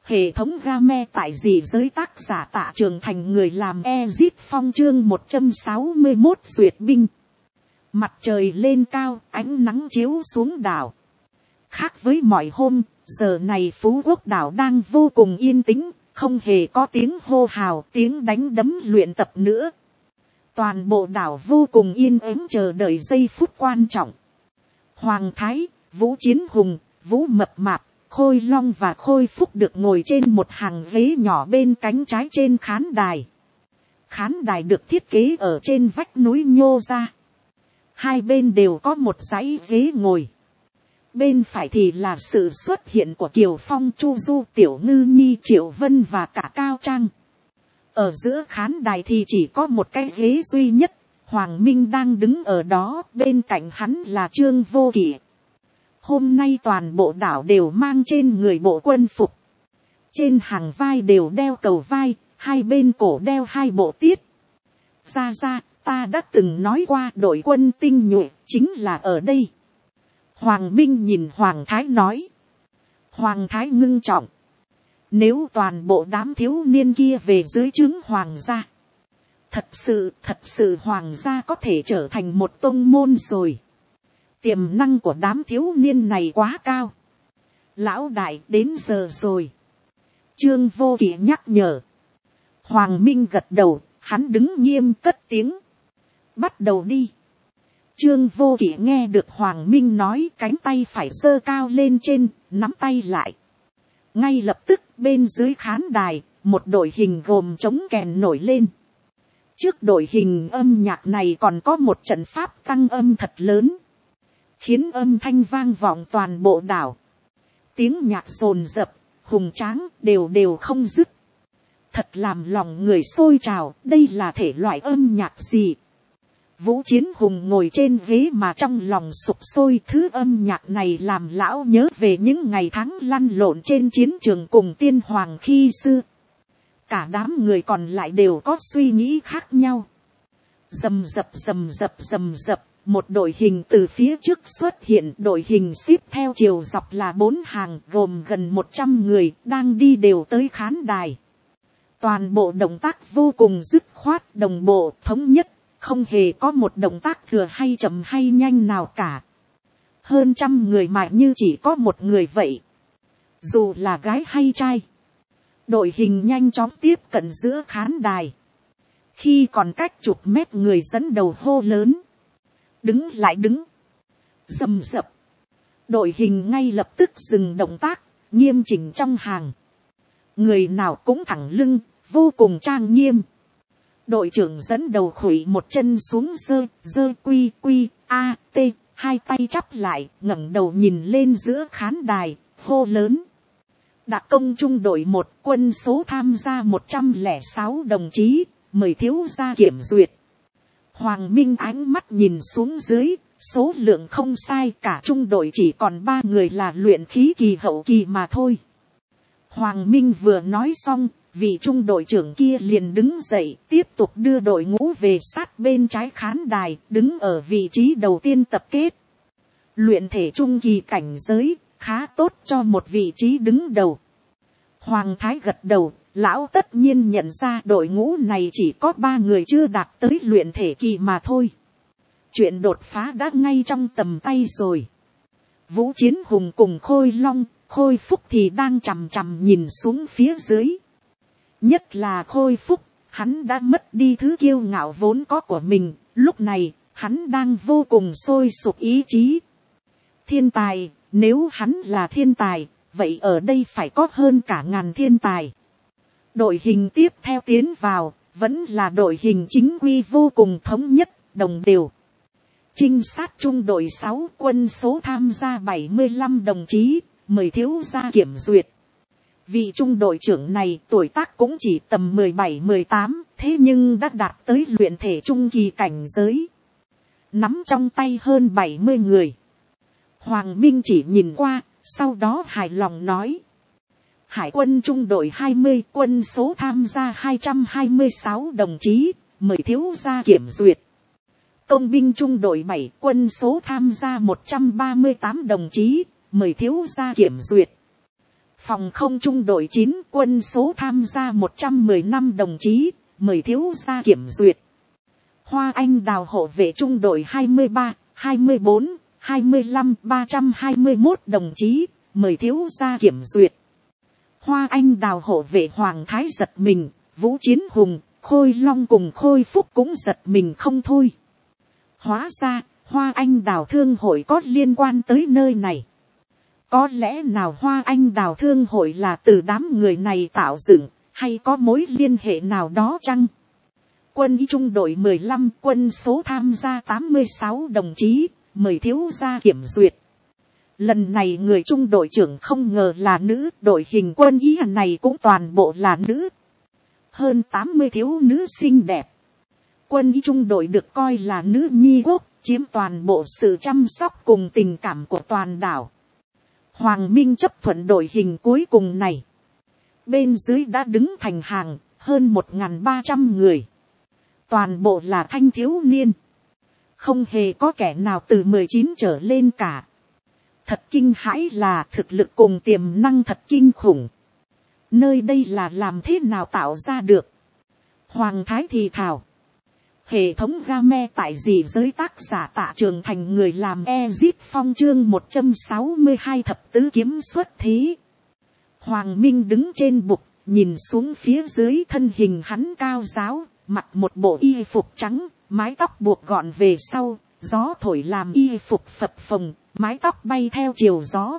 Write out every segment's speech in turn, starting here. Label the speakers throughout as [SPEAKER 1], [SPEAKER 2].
[SPEAKER 1] Hệ thống game tại dị giới, tác giả Tạ Trường Thành, người làm Ezit Phong, chương 161 duyệt binh. Mặt trời lên cao, ánh nắng chiếu xuống đảo. Khác với mọi hôm, giờ này Phú Quốc đảo đang vô cùng yên tĩnh, không hề có tiếng hô hào, tiếng đánh đấm luyện tập nữa. Toàn bộ đảo vô cùng yên ắng chờ đợi giây phút quan trọng. Hoàng Thái, Vũ Chiến Hùng, Vũ Mập Mạp, Khôi Long và Khôi Phúc được ngồi trên một hàng ghế nhỏ bên cánh trái trên khán đài. Khán đài được thiết kế ở trên vách núi nhô ra. Hai bên đều có một dãy ghế ngồi. Bên phải thì là sự xuất hiện của Kiều Phong, Chu Du, Tiểu Ngư Nhi, Triệu Vân và cả Cao Trang. Ở giữa khán đài thì chỉ có một cái ghế duy nhất. Hoàng Minh đang đứng ở đó, bên cạnh hắn là Trương Vô Kỵ. Hôm nay toàn bộ đảo đều mang trên người bộ quân phục. Trên hàng vai đều đeo cầu vai, hai bên cổ đeo hai bộ tiết. Ra, ta đã từng nói qua đội quân tinh nhuệ chính là ở đây. Hoàng Minh nhìn Hoàng Thái nói. Hoàng Thái ngưng trọng. Nếu toàn bộ đám thiếu niên kia về dưới trướng Hoàng gia, thật sự Hoàng gia có thể trở thành một tông môn rồi. Tiềm năng của đám thiếu niên này quá cao. Lão đại, đến giờ rồi. Trương Vô Kỵ nhắc nhở. Hoàng Minh gật đầu, hắn đứng nghiêm cất tiếng. Bắt đầu đi. Trương Vô Kỵ nghe được Hoàng Minh nói, cánh tay phải giơ cao lên trên, nắm tay lại. Ngay lập tức bên dưới khán đài, một đội hình gồm trống kèn nổi lên. Trước đội hình âm nhạc này còn có một trận pháp tăng âm thật lớn, khiến âm thanh vang vọng toàn bộ đảo. Tiếng nhạc dồn dập, hùng tráng, đều không dứt. Thật làm lòng người sôi trào, đây là thể loại âm nhạc gì? Vũ Chiến Hùng ngồi trên ghế mà trong lòng sục sôi, thứ âm nhạc này làm lão nhớ về những ngày tháng lăn lộn trên chiến trường cùng tiên hoàng khi xưa. Cả đám người còn lại đều có suy nghĩ khác nhau. Rầm rập, một đội hình từ phía trước xuất hiện, đội hình xếp theo chiều dọc là 4 hàng gồm gần 100 người đang đi đều tới khán đài. Toàn bộ động tác vô cùng dứt khoát, đồng bộ, thống nhất, không hề có một động tác thừa hay chậm hay nhanh nào cả. Hơn 100 người mà như chỉ có một người vậy. Dù là gái hay trai. Đội hình nhanh chóng tiếp cận giữa khán đài. Khi còn cách chục mét, người dẫn đầu hô lớn. Đứng lại, đứng. Rầm rập. Đội hình ngay lập tức dừng động tác, nghiêm chỉnh trong hàng. Người nào cũng thẳng lưng, vô cùng trang nghiêm. Đội trưởng dẫn đầu khuỵu một chân xuống, giơ quy a t, hai tay chắp lại, ngẩng đầu nhìn lên giữa khán đài, hô lớn. Đặc công trung đội 1, quân số tham gia 106 đồng chí, mời thiếu gia kiểm duyệt. Hoàng Minh ánh mắt nhìn xuống dưới, số lượng không sai, cả trung đội chỉ còn 3 người là luyện khí kỳ hậu kỳ mà thôi. Hoàng Minh vừa nói xong, vị trung đội trưởng kia liền đứng dậy, tiếp tục đưa đội ngũ về sát bên trái khán đài, đứng ở vị trí đầu tiên tập kết. Luyện thể trung kỳ cảnh giới, khá tốt cho một vị trí đứng đầu. Hoàng Thái gật đầu, lão tất nhiên nhận ra đội ngũ này chỉ có 3 người chưa đạt tới luyện thể kỳ mà thôi. Chuyện đột phá đã ngay trong tầm tay rồi. Vũ Chiến Hùng cùng Khôi Long, Khôi Phúc thì đang chằm chằm nhìn xuống phía dưới. Nhất là Khôi Phúc, hắn đã mất đi thứ kiêu ngạo vốn có của mình, lúc này, hắn đang vô cùng sôi sục ý chí. Thiên tài, nếu hắn là thiên tài, vậy ở đây phải có hơn cả ngàn thiên tài. Đội hình tiếp theo tiến vào, vẫn là đội hình chính quy vô cùng thống nhất, đồng đều. Trinh sát trung đội 6, quân số tham gia 75 đồng chí, mời thiếu gia kiểm duyệt. Vị trung đội trưởng này tuổi tác cũng chỉ tầm 17-18, thế nhưng đã đạt tới luyện thể trung kỳ cảnh giới. Nắm trong tay hơn 70 người. Hoàng Minh chỉ nhìn qua, sau đó hài lòng nói. Hải quân trung đội 20, quân số tham gia 226 đồng chí, mời thiếu gia kiểm duyệt. Công binh trung đội 7, quân số tham gia 138 đồng chí, mời thiếu gia kiểm duyệt. Phòng không trung đội 9 quân số tham gia 115 đồng chí, mời thiếu gia kiểm duyệt. Hoa Anh Đào hộ vệ trung đội 23, 24, 25, 321 đồng chí, mời thiếu gia kiểm duyệt. Hoa Anh Đào hộ vệ Hoàng Thái giật mình, Vũ Chiến Hùng, Khôi Long cùng Khôi Phúc cũng giật mình không thôi. Hóa ra, Hoa Anh Đào thương hội có liên quan tới nơi này. Có lẽ nào Hoa Anh Đào thương hội là từ đám người này tạo dựng, hay có mối liên hệ nào đó chăng? Quân y trung đội 15, quân số tham gia 86 đồng chí, mời thiếu gia kiểm duyệt. Lần này người trung đội trưởng không ngờ là nữ, đội hình quân y này cũng toàn bộ là nữ. Hơn 80 thiếu nữ xinh đẹp. Quân y trung đội được coi là nữ nhi quốc, chiếm toàn bộ sự chăm sóc cùng tình cảm của toàn đảo. Hoàng Minh chấp thuận đội hình cuối cùng này. Bên dưới đã đứng thành hàng, hơn 1.300 người. Toàn bộ là thanh thiếu niên. Không hề có kẻ nào từ 19 trở lên cả. Thật kinh hãi là thực lực cùng tiềm năng thật kinh khủng. Nơi đây là làm thế nào tạo ra được? Hoàng Thái thì thào. Hệ thống game tại gì giới tác giả Tạ Trường Thành người làm Ezit Phong chương 162 thập tứ kiếm xuất thế. Hoàng Minh đứng trên bục, nhìn xuống phía dưới, thân hình hắn cao ráo, mặc một bộ y phục trắng, mái tóc buộc gọn về sau, gió thổi làm y phục phập phồng, mái tóc bay theo chiều gió.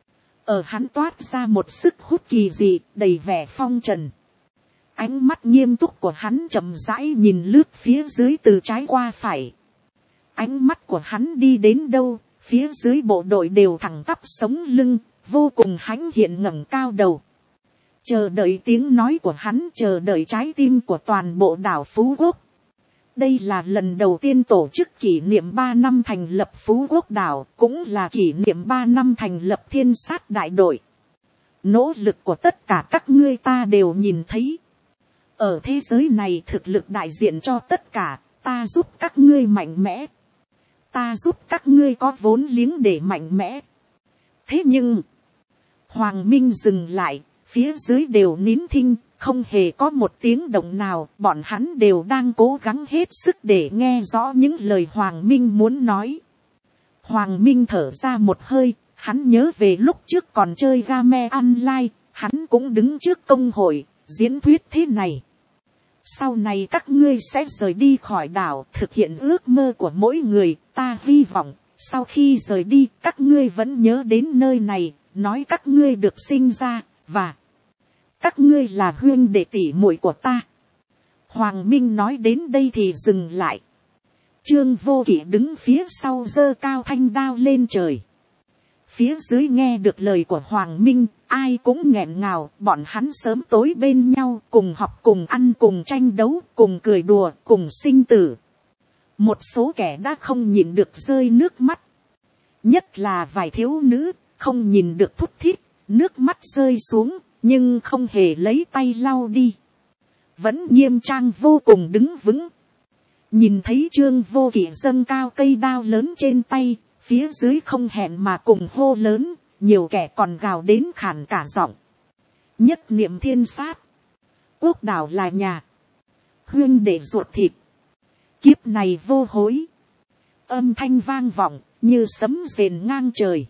[SPEAKER 1] Ở hắn toát ra một sức hút kỳ dị, đầy vẻ phong trần. Ánh mắt nghiêm túc của hắn chậm rãi nhìn lướt phía dưới từ trái qua phải. Ánh mắt của hắn đi đến đâu, phía dưới bộ đội đều thẳng tắp sống lưng, vô cùng hãnh hiện ngẩng cao đầu. Chờ đợi tiếng nói của hắn, chờ đợi trái tim của toàn bộ đảo Phú Quốc. Đây là lần đầu tiên tổ chức kỷ niệm 3 năm thành lập Phú Quốc đảo, cũng là kỷ niệm 3 năm thành lập Thiên Sát đại đội. Nỗ lực của tất cả các ngươi ta đều nhìn thấy. Ở thế giới này thực lực đại diện cho tất cả, ta giúp các ngươi mạnh mẽ. Ta giúp các ngươi có vốn liếng để mạnh mẽ. Thế nhưng, Hoàng Minh dừng lại, phía dưới đều nín thinh, không hề có một tiếng động nào, bọn hắn đều đang cố gắng hết sức để nghe rõ những lời Hoàng Minh muốn nói. Hoàng Minh thở ra một hơi, hắn nhớ về lúc trước còn chơi game online, hắn cũng đứng trước công hội, diễn thuyết thế này. Sau này các ngươi sẽ rời đi khỏi đảo, thực hiện ước mơ của mỗi người, ta hy vọng, sau khi rời đi, các ngươi vẫn nhớ đến nơi này, nói các ngươi được sinh ra, và các ngươi là huynh đệ tỷ muội của ta. Hoàng Minh nói đến đây thì dừng lại. Trương Vô Kỵ đứng phía sau giơ cao thanh đao lên trời. Phía dưới nghe được lời của Hoàng Minh, ai cũng nghẹn ngào, bọn hắn sớm tối bên nhau, cùng học, cùng ăn, cùng tranh đấu, cùng cười đùa, cùng sinh tử. Một số kẻ đã không nhìn được rơi nước mắt. Nhất là vài thiếu nữ, không nhìn được thút thít, nước mắt rơi xuống, nhưng không hề lấy tay lau đi. Vẫn nghiêm trang vô cùng đứng vững. Nhìn thấy Trương Vô Kỵ dâng cao cây đao lớn trên tay, phía dưới không hẹn mà cùng hô lớn, nhiều kẻ còn gào đến khản cả giọng. Nhất niệm thiên sát. Quốc đảo là nhà. Huynh đệ ruột thịt. Kiếp này vô hối. Âm thanh vang vọng, như sấm rền ngang trời.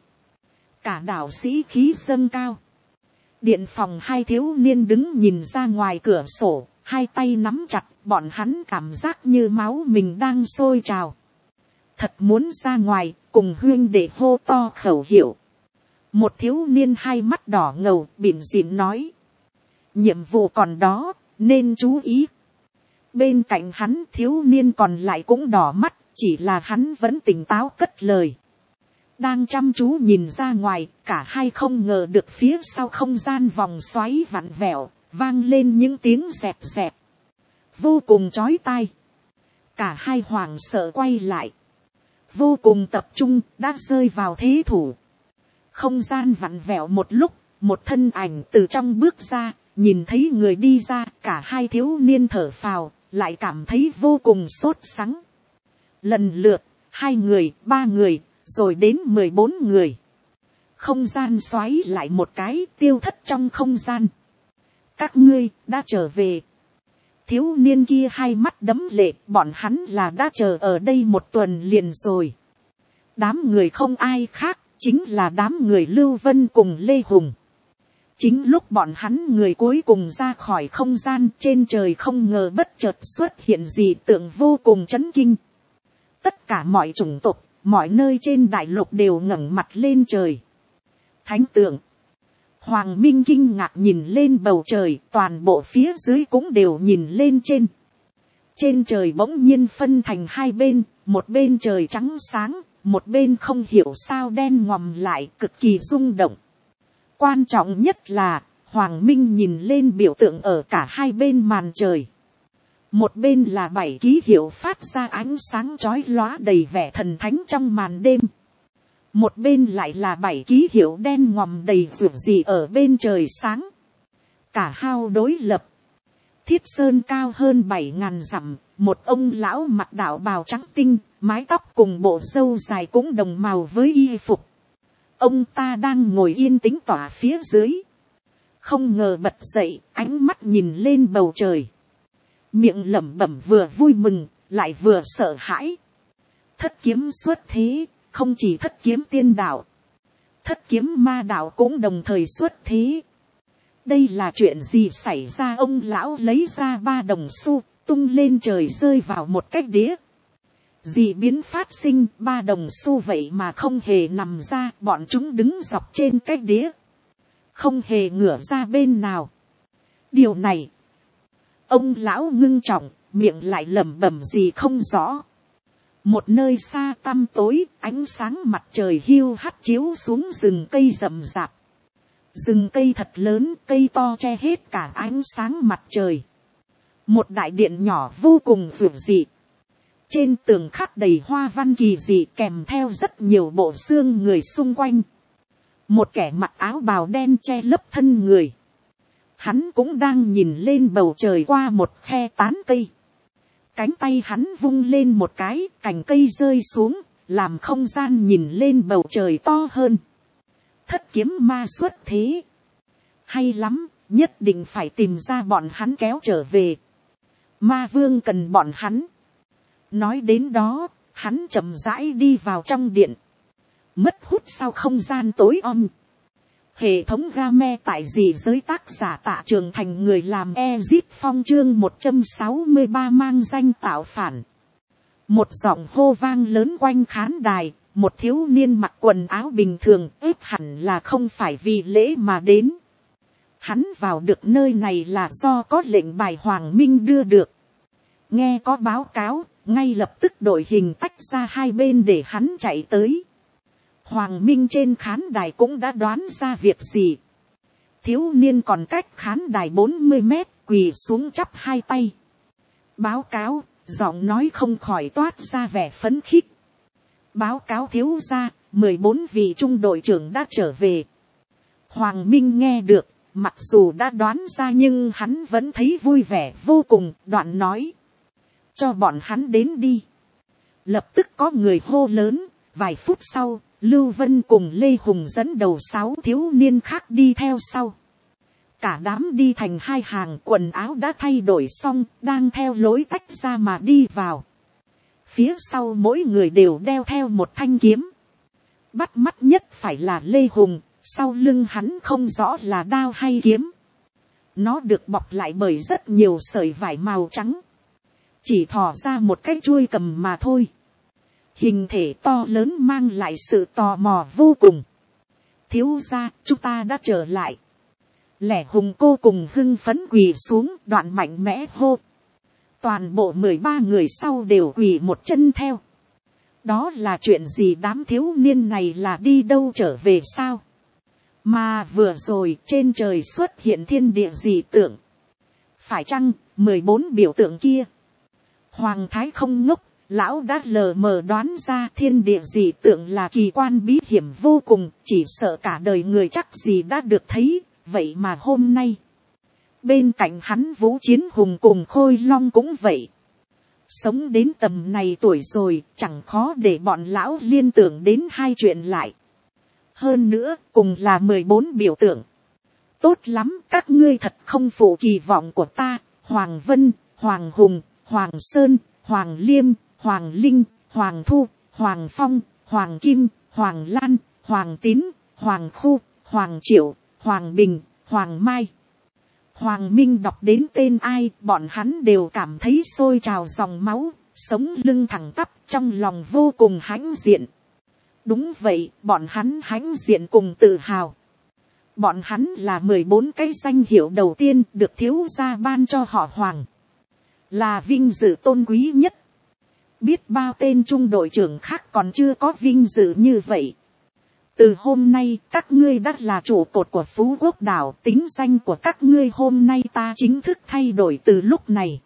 [SPEAKER 1] Cả đảo sĩ khí dâng cao. Điện phòng hai thiếu niên đứng nhìn ra ngoài cửa sổ, hai tay nắm chặt, bọn hắn cảm giác như máu mình đang sôi trào. Thật muốn ra ngoài, cùng huynh đệ hô to khẩu hiệu. Một thiếu niên hai mắt đỏ ngầu, bỉm xỉn nói. Nhiệm vụ còn đó, nên chú ý. Bên cạnh hắn thiếu niên còn lại cũng đỏ mắt, chỉ là hắn vẫn tỉnh táo cất lời. Đang chăm chú nhìn ra ngoài, cả hai không ngờ được phía sau không gian vòng xoáy vặn vẹo, vang lên những tiếng dẹp dẹp. Vô cùng chói tai. Cả hai hoảng sợ quay lại. Vô cùng tập trung, đã rơi vào thế thủ. Không gian vặn vẹo một lúc, một thân ảnh từ trong bước ra, nhìn thấy người đi ra, cả hai thiếu niên thở phào, lại cảm thấy vô cùng sốt sắng. Lần lượt, 2 người, 3 người, rồi đến 14 người. không gian xoáy lại một cái, tiêu thất trong không gian. Các ngươi đã trở về. Thiếu niên kia hai mắt đấm lệ, bọn hắn là đã chờ ở đây một tuần liền rồi. Đám người không ai khác, chính là đám người Lưu Vân cùng Lê Hùng. Chính lúc bọn hắn người cuối cùng ra khỏi không gian, trên trời không ngờ bất chợt xuất hiện dị tượng vô cùng chấn kinh. Tất cả mọi chủng tộc, mọi nơi trên đại lục đều ngẩng mặt lên trời. Thánh tượng. Hoàng Minh kinh ngạc nhìn lên bầu trời, toàn bộ phía dưới cũng đều nhìn lên trên. Trên trời bỗng nhiên phân thành hai bên, một bên trời trắng sáng, một bên không hiểu sao đen ngòm lại, cực kỳ rung động. Quan trọng nhất là, Hoàng Minh nhìn lên biểu tượng ở cả hai bên màn trời. Một bên là 7 ký hiệu phát ra ánh sáng chói lóa đầy vẻ thần thánh trong màn đêm. Một bên lại là 7 ký hiệu đen ngòm đầy rủi gì ở bên trời sáng. Cả hai đối lập. Thiết sơn cao hơn 7.000 dặm, một ông lão mặc đạo bào trắng tinh, mái tóc cùng bộ râu dài cũng đồng màu với y phục. Ông ta đang ngồi yên tĩnh tỏa phía dưới. Không ngờ bật dậy, ánh mắt nhìn lên bầu trời. Miệng lẩm bẩm vừa vui mừng, lại vừa sợ hãi. Thất kiếm xuất thế, không chỉ thất kiếm tiên đạo. Thất kiếm ma đạo cũng đồng thời xuất thế. Đây là chuyện gì xảy ra? Ông lão lấy ra 3 đồng xu, tung lên trời rơi vào một cái đĩa. Dị biến phát sinh, 3 đồng xu vậy mà không hề nằm ra, bọn chúng đứng dọc trên cái đĩa. Không hề ngửa ra bên nào. Điều này, ông lão ngưng trọng, miệng lại lẩm bẩm gì không rõ. Một nơi xa tăm tối, ánh sáng mặt trời hiu hắt chiếu xuống rừng cây rậm rạp. Rừng cây thật lớn, cây to che hết cả ánh sáng mặt trời. Một đại điện nhỏ vô cùng vượt dị. Trên tường khắc đầy hoa văn kỳ dị kèm theo rất nhiều bộ xương người xung quanh. Một kẻ mặc áo bào đen che lấp thân người. Hắn cũng đang nhìn lên bầu trời qua một khe tán cây. Cánh tay hắn vung lên một cái, cành cây rơi xuống, làm không gian nhìn lên bầu trời to hơn. Thất kiếm ma xuất thế. Hay lắm, nhất định phải tìm ra bọn hắn kéo trở về. Ma vương cần bọn hắn. Nói đến đó, hắn chậm rãi đi vào trong điện. Mất hút sau không gian tối om. Hệ thống game tại dị giới tác giả Tạ Trường Thành người làm Ezit Phong chương 163 mang danh tạo phản. Một giọng hô vang lớn quanh khán đài, một thiếu niên mặc quần áo bình thường ếp hẳn là không phải vì lễ mà đến. Hắn vào được nơi này là do có lệnh bài Hoàng Minh đưa được. Nghe có báo cáo, ngay lập tức đội hình tách ra hai bên để hắn chạy tới. Hoàng Minh trên khán đài cũng đã đoán ra việc gì. Thiếu niên còn cách khán đài 40 mét, quỳ xuống chắp hai tay. Báo cáo, giọng nói không khỏi toát ra vẻ phấn khích. Báo cáo thiếu gia, 14 vị trung đội trưởng đã trở về. Hoàng Minh nghe được, mặc dù đã đoán ra nhưng hắn vẫn thấy vui vẻ vô cùng, đoạn nói. Cho bọn hắn đến đi. Lập tức có người hô lớn, vài phút sau, Lưu Vân cùng Lê Hùng dẫn đầu 6 thiếu niên khác đi theo sau. Cả đám đi thành hai hàng, quần áo đã thay đổi xong, đang theo lối tách ra mà đi vào. Phía sau mỗi người đều đeo theo một thanh kiếm. Bắt mắt nhất phải là Lê Hùng, sau lưng hắn không rõ là đao hay kiếm. Nó được bọc lại bởi rất nhiều sợi vải màu trắng. Chỉ thò ra một cái chuôi cầm mà thôi. Hình thể to lớn mang lại sự tò mò vô cùng. Thiếu gia, chúng ta đã trở lại. Lẻ Hùng cô cùng hưng phấn quỳ xuống, đoạn mạnh mẽ hô. Toàn bộ 13 người sau đều quỳ một chân theo. Đó là chuyện gì? Đám thiếu niên này là đi đâu trở về sao? Mà vừa rồi trên trời xuất hiện thiên địa dị tượng. Phải chăng 14 biểu tượng kia? Hoàng Thái không ngốc, lão đã lờ mờ đoán ra thiên địa dị tượng là kỳ quan bí hiểm vô cùng, chỉ sợ cả đời người chắc gì đã được thấy. Vậy mà hôm nay, bên cạnh hắn Vũ Chiến Hùng cùng Khôi Long cũng vậy. Sống đến tầm này tuổi rồi, chẳng khó để bọn lão liên tưởng đến hai chuyện lại. hơn nữa cùng là 14 biểu tượng. Tốt lắm, các ngươi thật không phụ kỳ vọng của ta. Hoàng Vân, Hoàng Hùng, Hoàng Sơn, Hoàng Liêm, Hoàng Linh, Hoàng Thu, Hoàng Phong, Hoàng Kim, Hoàng Lan, Hoàng Tín, Hoàng Khu, Hoàng Triệu, Hoàng Bình, Hoàng Mai. Hoàng Minh đọc đến tên ai, bọn hắn đều cảm thấy sôi trào dòng máu, sống lưng thẳng tắp, trong lòng vô cùng hãnh diện. Đúng vậy, bọn hắn hãnh diện cùng tự hào. Bọn hắn là 14 cái danh hiệu đầu tiên được thiếu gia ban cho họ Hoàng. Là vinh dự tôn quý nhất. Biết bao tên trung đội trưởng khác còn chưa có vinh dự như vậy. Từ hôm nay các ngươi đã là trụ cột của Phú Quốc đảo. Tính danh của các ngươi hôm nay ta chính thức thay đổi từ lúc này.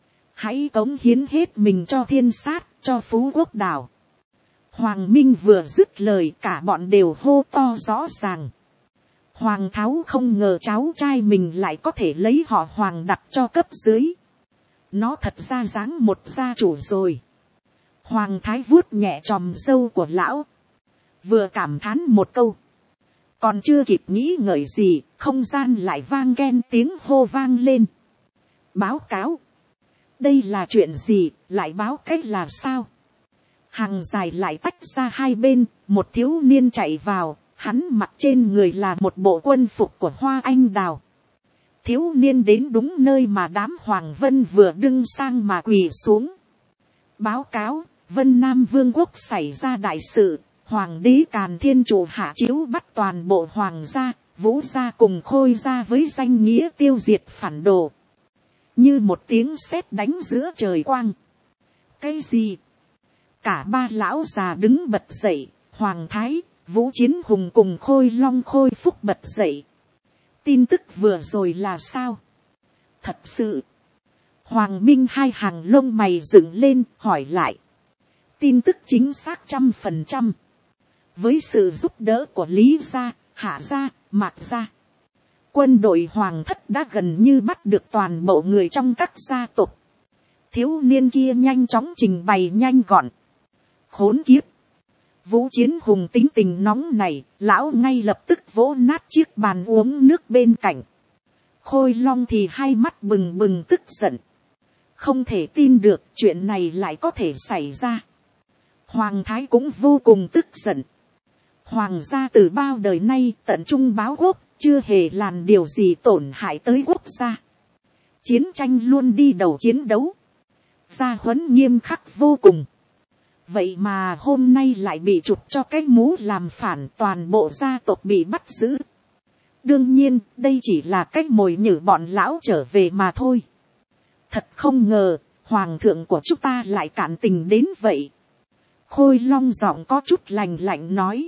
[SPEAKER 1] Hãy cống hiến hết mình cho thiên sát, cho Phú Quốc đảo. Hoàng Minh vừa dứt lời cả bọn đều hô to rõ ràng. Hoàng Tháo không ngờ cháu trai mình lại có thể lấy họ Hoàng đặt cho cấp dưới. Nó thật ra dáng một gia chủ rồi. Hoàng Thái vuốt nhẹ chòm râu của lão. Vừa cảm thán một câu. Còn chưa kịp nghĩ ngợi gì, không gian lại vang ghen tiếng hô vang lên. Báo cáo. Đây là chuyện gì, lại báo cách là sao? Hàng dài lại tách ra hai bên, một thiếu niên chạy vào. Hắn mặc trên người là một bộ quân phục của Hoa Anh Đào. Thiếu niên đến đúng nơi mà đám Hoàng Vân vừa đương sang mà quỳ xuống. Báo cáo, Vân Nam Vương quốc xảy ra đại sự. Hoàng đế Càn Thiên Chủ hạ chiếu bắt toàn bộ Hoàng gia, Vũ gia cùng Khôi gia với danh nghĩa tiêu diệt phản đồ. Như một tiếng sét đánh giữa trời quang. Cái gì? Cả ba lão già đứng bật dậy, Hoàng Thái, Vũ Chiến Hùng cùng Khôi Long Khôi Phúc bật dậy. Tin tức vừa rồi là sao? Thật sự. Hoàng Minh hai hàng lông mày dựng lên hỏi lại. Tin tức chính xác 100%. Với sự giúp đỡ của Lý gia, Hạ gia, Mạc gia. Quân đội Hoàng thất đã gần như bắt được toàn bộ người trong các gia tộc. Thiếu niên kia nhanh chóng trình bày nhanh gọn. Khốn kiếp. Vũ Chiến Hùng tính tình nóng này, lão ngay lập tức vỗ nát chiếc bàn uống nước bên cạnh. Khôi Long thì hai mắt bừng bừng tức giận. Không thể tin được chuyện này lại có thể xảy ra. Hoàng Thái cũng vô cùng tức giận. Hoàng gia từ bao đời nay tận trung báo quốc, chưa hề làm điều gì tổn hại tới quốc gia. Chiến tranh luôn đi đầu chiến đấu. Gia huấn nghiêm khắc vô cùng. Vậy mà hôm nay lại bị chụp cho cái mũ làm phản, toàn bộ gia tộc bị bắt giữ. Đương nhiên, đây chỉ là cách mồi nhử bọn lão trở về mà thôi. Thật không ngờ, hoàng thượng của chúng ta lại cản tình đến vậy. Khôi Long giọng có chút lành lạnh nói.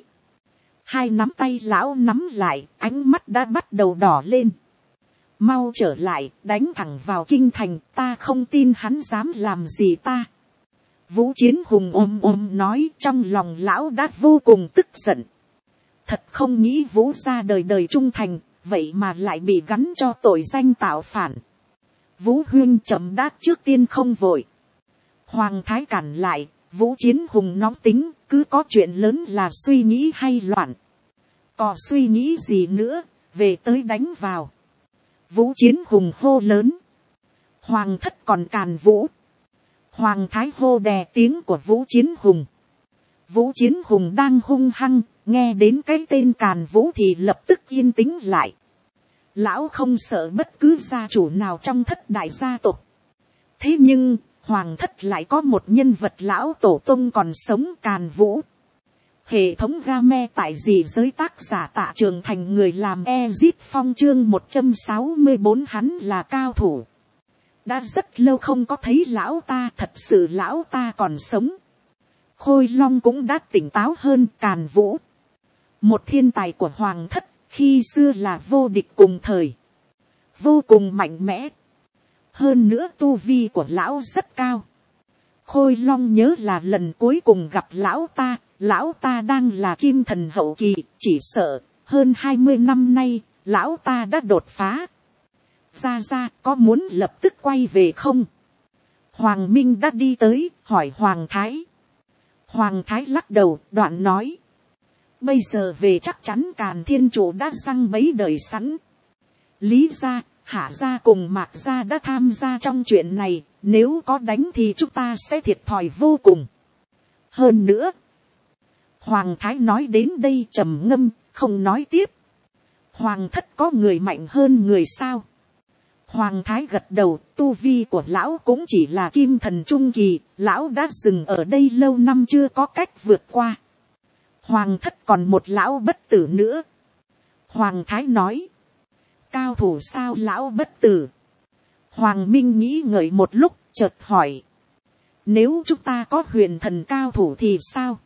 [SPEAKER 1] Hai nắm tay lão nắm lại, ánh mắt đã bắt đầu đỏ lên. Mau trở lại, đánh thẳng vào kinh thành, ta không tin hắn dám làm gì ta. Vũ Chiến Hùng ôm nói, trong lòng lão đã vô cùng tức giận. Thật không nghĩ Vũ gia đời đời trung thành, vậy mà lại bị gắn cho tội danh tạo phản. Vũ huynh chậm đáp, trước tiên không vội. Hoàng Thái cản lại, Vũ Chiến Hùng nóng tính, cứ có chuyện lớn là suy nghĩ hay loạn. Có suy nghĩ gì nữa, về tới đánh vào. Vũ Chiến Hùng hô lớn. Hoàng thất còn càn Vũ. Hoàng Thái hô đè tiếng của Vũ Chiến Hùng. Vũ Chiến Hùng đang hung hăng, nghe đến cái tên càn Vũ thì lập tức yên tĩnh lại. Lão không sợ bất cứ gia chủ nào trong thất đại gia tộc. Thế nhưng, Hoàng thất lại có một nhân vật lão tổ tông còn sống, càn Vũ. Hệ thống game tại gì giới tác giả Tạ Trường Thành, người làm Ezit Phong chương 164, hắn là cao thủ. Đã rất lâu không có thấy lão ta, thật sự lão ta còn sống. Khôi Long cũng đã tỉnh táo hơn, càn Vũ. Một thiên tài của Hoàng thất, khi xưa là vô địch cùng thời. Vô cùng mạnh mẽ. Hơn nữa tu vi của lão rất cao. Khôi Long nhớ là lần cuối cùng gặp lão ta đang là kim thần hậu kỳ, chỉ sợ, hơn 20 năm nay, lão ta đã đột phá. Ra có muốn lập tức quay về không? Hoàng Minh đã đi tới, hỏi Hoàng Thái. Hoàng Thái lắc đầu, đoạn nói. bây giờ về chắc chắn Càn Thiên Trụ đã răng bấy đời sẵn. Lý gia, Hạ gia cùng Mạc gia đã tham gia trong chuyện này, nếu có đánh thì chúng ta sẽ thiệt thòi vô cùng. Hơn nữa, Hoàng Thái nói đến đây trầm ngâm, không nói tiếp. Hoàng thất có người mạnh hơn người sao? Hoàng Thái gật đầu, tu vi của lão cũng chỉ là kim thần trung kỳ, lão đã dừng ở đây lâu năm chưa có cách vượt qua. Hoàng thất còn một lão bất tử nữa. Hoàng Thái nói, cao thủ sao lão bất tử? Hoàng Minh nghĩ ngợi một lúc, chợt hỏi, nếu chúng ta có huyền thần cao thủ thì sao?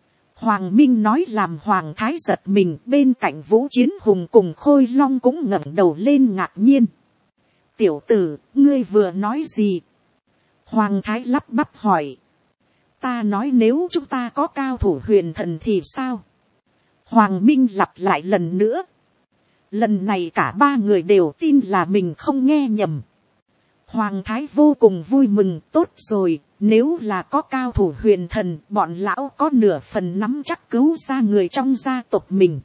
[SPEAKER 1] Hoàng Minh nói làm Hoàng Thái giật mình, bên cạnh Vũ Chiến Hùng cùng Khôi Long cũng ngẩng đầu lên ngạc nhiên. Tiểu tử, ngươi vừa nói gì? Hoàng Thái lắp bắp hỏi. Ta nói nếu chúng ta có cao thủ huyền thần thì sao? Hoàng Minh lặp lại lần nữa. Lần này cả ba người đều tin là mình không nghe nhầm. Hoàng Thái vô cùng vui mừng, tốt rồi, nếu là có cao thủ huyền thần, bọn lão có nửa phần nắm chắc cứu ra người trong gia tộc mình.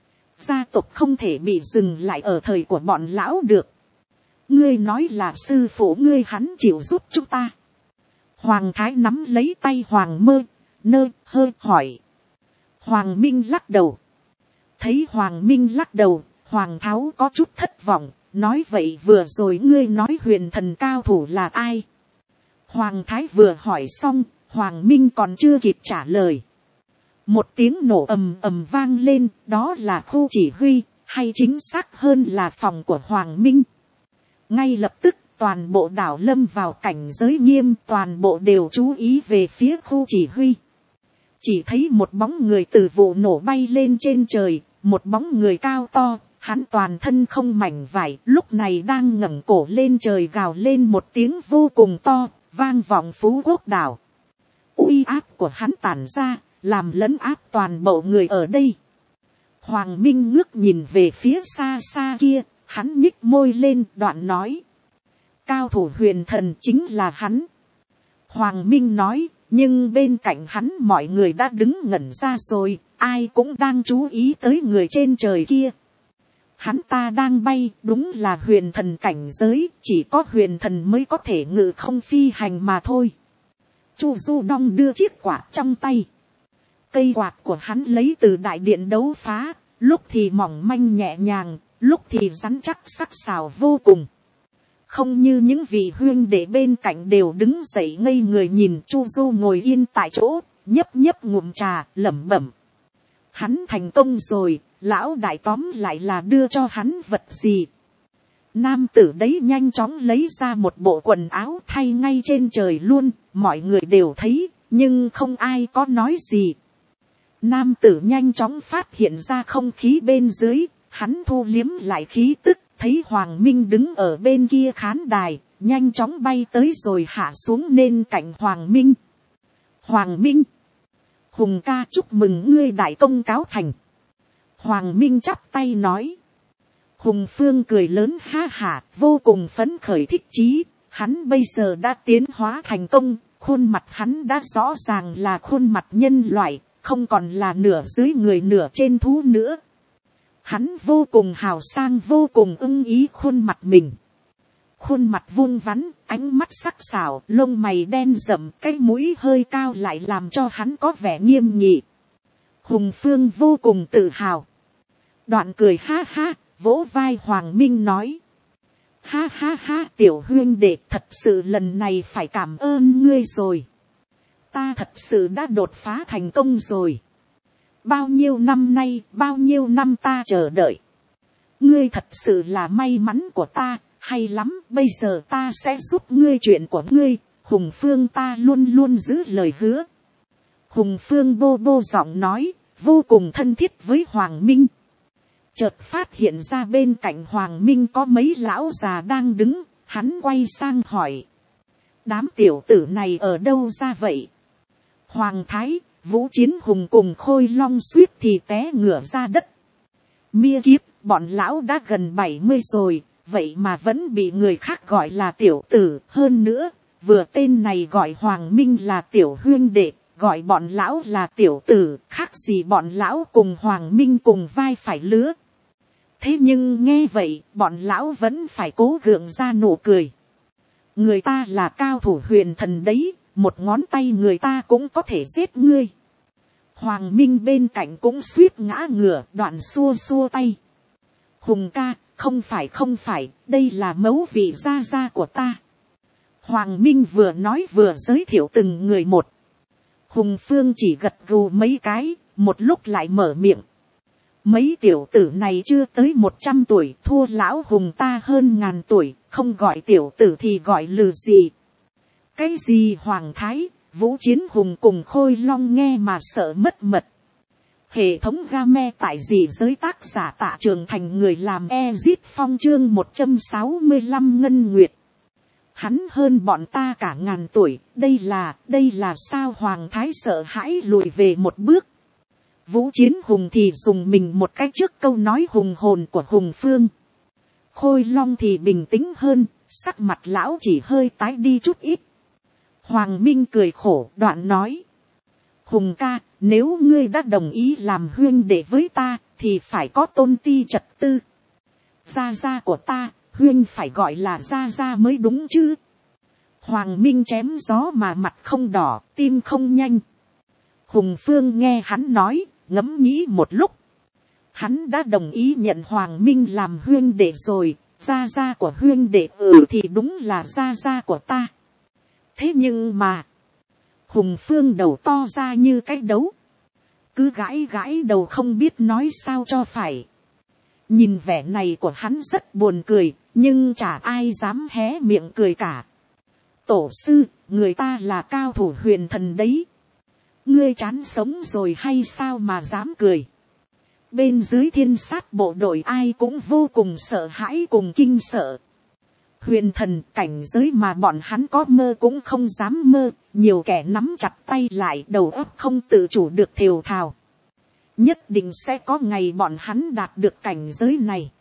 [SPEAKER 1] Gia tộc không thể bị dừng lại ở thời của bọn lão được. Ngươi nói là sư phụ ngươi hắn chịu giúp chúng ta. Hoàng Thái nắm lấy tay Hoàng Mơ, Nơ, Hơ hỏi. Hoàng Minh lắc đầu. Thấy Hoàng Minh lắc đầu, Hoàng Tháo có chút thất vọng, nói vậy vừa rồi ngươi nói huyền thần cao thủ là ai? Hoàng Thái vừa hỏi xong, Hoàng Minh còn chưa kịp trả lời. Một tiếng nổ ầm ầm vang lên, đó là khu chỉ huy, hay chính xác hơn là phòng của Hoàng Minh. Ngay lập tức, toàn bộ đảo lâm vào cảnh giới nghiêm, toàn bộ đều chú ý về phía khu chỉ huy. Chỉ thấy một bóng người từ vụ nổ bay lên trên trời, một bóng người cao to, hắn toàn thân không mảnh vải, lúc này đang ngẩng cổ lên trời gào lên một tiếng vô cùng to, vang vọng Phú Quốc đảo. Uy áp của hắn tản ra, làm lấn áp toàn bộ người ở đây. Hoàng Minh ngước nhìn về phía xa xa kia, hắn nhích môi lên đoạn nói. Cao thủ huyền thần chính là hắn. Hoàng Minh nói, nhưng bên cạnh hắn mọi người đã đứng ngẩn ra rồi, ai cũng đang chú ý tới người trên trời kia. Hắn ta đang bay, đúng là huyền thần cảnh giới, chỉ có huyền thần mới có thể ngự không phi hành mà thôi. Chu Du Đong đưa chiếc quạt trong tay. Cây quạt của hắn lấy từ đại điện đấu phá, lúc thì mỏng manh nhẹ nhàng, lúc thì rắn chắc sắc sảo vô cùng. Không như những vị huynh đệ bên cạnh đều đứng dậy ngây người nhìn Chu Du ngồi yên tại chỗ, nhấp nhấp ngụm trà, lẩm bẩm. Hắn thành công rồi, lão đại tóm lại là đưa cho hắn vật gì. Nam tử đấy nhanh chóng lấy ra một bộ quần áo thay ngay trên trời luôn, mọi người đều thấy, nhưng không ai có nói gì. Nam tử nhanh chóng phát hiện ra không khí bên dưới, hắn thu liếm lại khí tức, thấy Hoàng Minh đứng ở bên kia khán đài, nhanh chóng bay tới rồi hạ xuống nên cạnh Hoàng Minh. Hoàng Minh, Hùng ca chúc mừng ngươi đại công cáo thành. Hoàng Minh chắp tay nói. Hùng Phương cười lớn ha hả, vô cùng phấn khởi thích chí, hắn bây giờ đã tiến hóa thành công, khuôn mặt hắn đã rõ ràng là khuôn mặt nhân loại, không còn là nửa dưới người nửa trên thú nữa. Hắn vô cùng hào sang, vô cùng ưng ý khuôn mặt mình. Khuôn mặt vuông vắn, ánh mắt sắc sảo, lông mày đen rậm, cái mũi hơi cao lại làm cho hắn có vẻ nghiêm nghị. Hùng Phương vô cùng tự hào. Đoạn cười ha ha, vỗ vai Hoàng Minh nói. Ha ha ha, tiểu huynh đệ, thật sự lần này phải cảm ơn ngươi rồi. Ta thật sự đã đột phá thành công rồi. Bao nhiêu năm nay, bao nhiêu năm ta chờ đợi. Ngươi thật sự là may mắn của ta, hay lắm, bây giờ ta sẽ giúp ngươi chuyện của ngươi. Hùng Phương ta luôn luôn giữ lời hứa. Hùng Phương bô bô giọng nói, vô cùng thân thiết với Hoàng Minh. Chợt phát hiện ra bên cạnh Hoàng Minh có mấy lão già đang đứng, hắn quay sang hỏi. Đám tiểu tử này ở đâu ra vậy? Hoàng Thái, Vũ Chiến Hùng cùng Khôi Long suýt thì té ngửa ra đất. Mia kiếp, bọn lão đã gần 70 rồi, vậy mà vẫn bị người khác gọi là tiểu tử. Hơn nữa, vừa tên này gọi Hoàng Minh là tiểu huynh đệ, gọi bọn lão là tiểu tử, khác gì bọn lão cùng Hoàng Minh cùng vai phải lứa. Thế nhưng nghe vậy, bọn lão vẫn phải cố gượng ra nụ cười. Người ta là cao thủ huyền thần đấy, một ngón tay người ta cũng có thể giết ngươi. Hoàng Minh bên cạnh cũng suýt ngã ngửa, đoạn xua xua tay. Hùng ca, không phải, đây là mẫu vị gia gia của ta. Hoàng Minh vừa nói vừa giới thiệu từng người một. Hùng Phương chỉ gật gù mấy cái, một lúc lại mở miệng. Mấy tiểu tử này chưa tới 100 tuổi, thua lão Hùng ta hơn 1000 tuổi, không gọi tiểu tử thì gọi lừ gì. Cái gì Hoàng Thái, Vũ Chiến Hùng cùng Khôi Long nghe mà sợ mất mật. Hệ thống game tại gì giới tác giả Tạ Trường Thành người làm Ezit Phong chương 165 Ngân Nguyệt. Hắn hơn bọn ta cả 1000 tuổi, đây là sao? Hoàng Thái sợ hãi lùi về một bước. Vũ Chiến Hùng thì dùng mình một cái trước câu nói hùng hồn của Hùng Phương. Khôi Long thì bình tĩnh hơn, sắc mặt lão chỉ hơi tái đi chút ít. Hoàng Minh cười khổ đoạn nói. Hùng ca, nếu ngươi đã đồng ý làm huynh đệ với ta, thì phải có tôn ti trật tư. Gia gia của ta, huynh phải gọi là gia gia mới đúng chứ. Hoàng Minh chém gió mà mặt không đỏ, tim không nhanh. Hùng Phương nghe hắn nói, ngẫm nghĩ một lúc. Hắn đã đồng ý nhận Hoàng Minh làm huynh đệ rồi, gia gia của huynh đệ thì đúng là gia gia của ta. Thế nhưng mà, Hùng Phương đầu to ra như cái đấu. Cứ gãi gãi đầu không biết nói sao cho phải. Nhìn vẻ này của hắn rất buồn cười, nhưng chả ai dám hé miệng cười cả. Tổ sư, người ta là cao thủ huyền thần đấy. Ngươi chán sống rồi hay sao mà dám cười. Bên dưới thiên sát bộ đội ai cũng vô cùng sợ hãi cùng kinh sợ. Huyền thần cảnh giới mà bọn hắn có mơ cũng không dám mơ, nhiều kẻ nắm chặt tay lại đầu óc không tự chủ được thều thào. Nhất định sẽ có ngày bọn hắn đạt được cảnh giới này.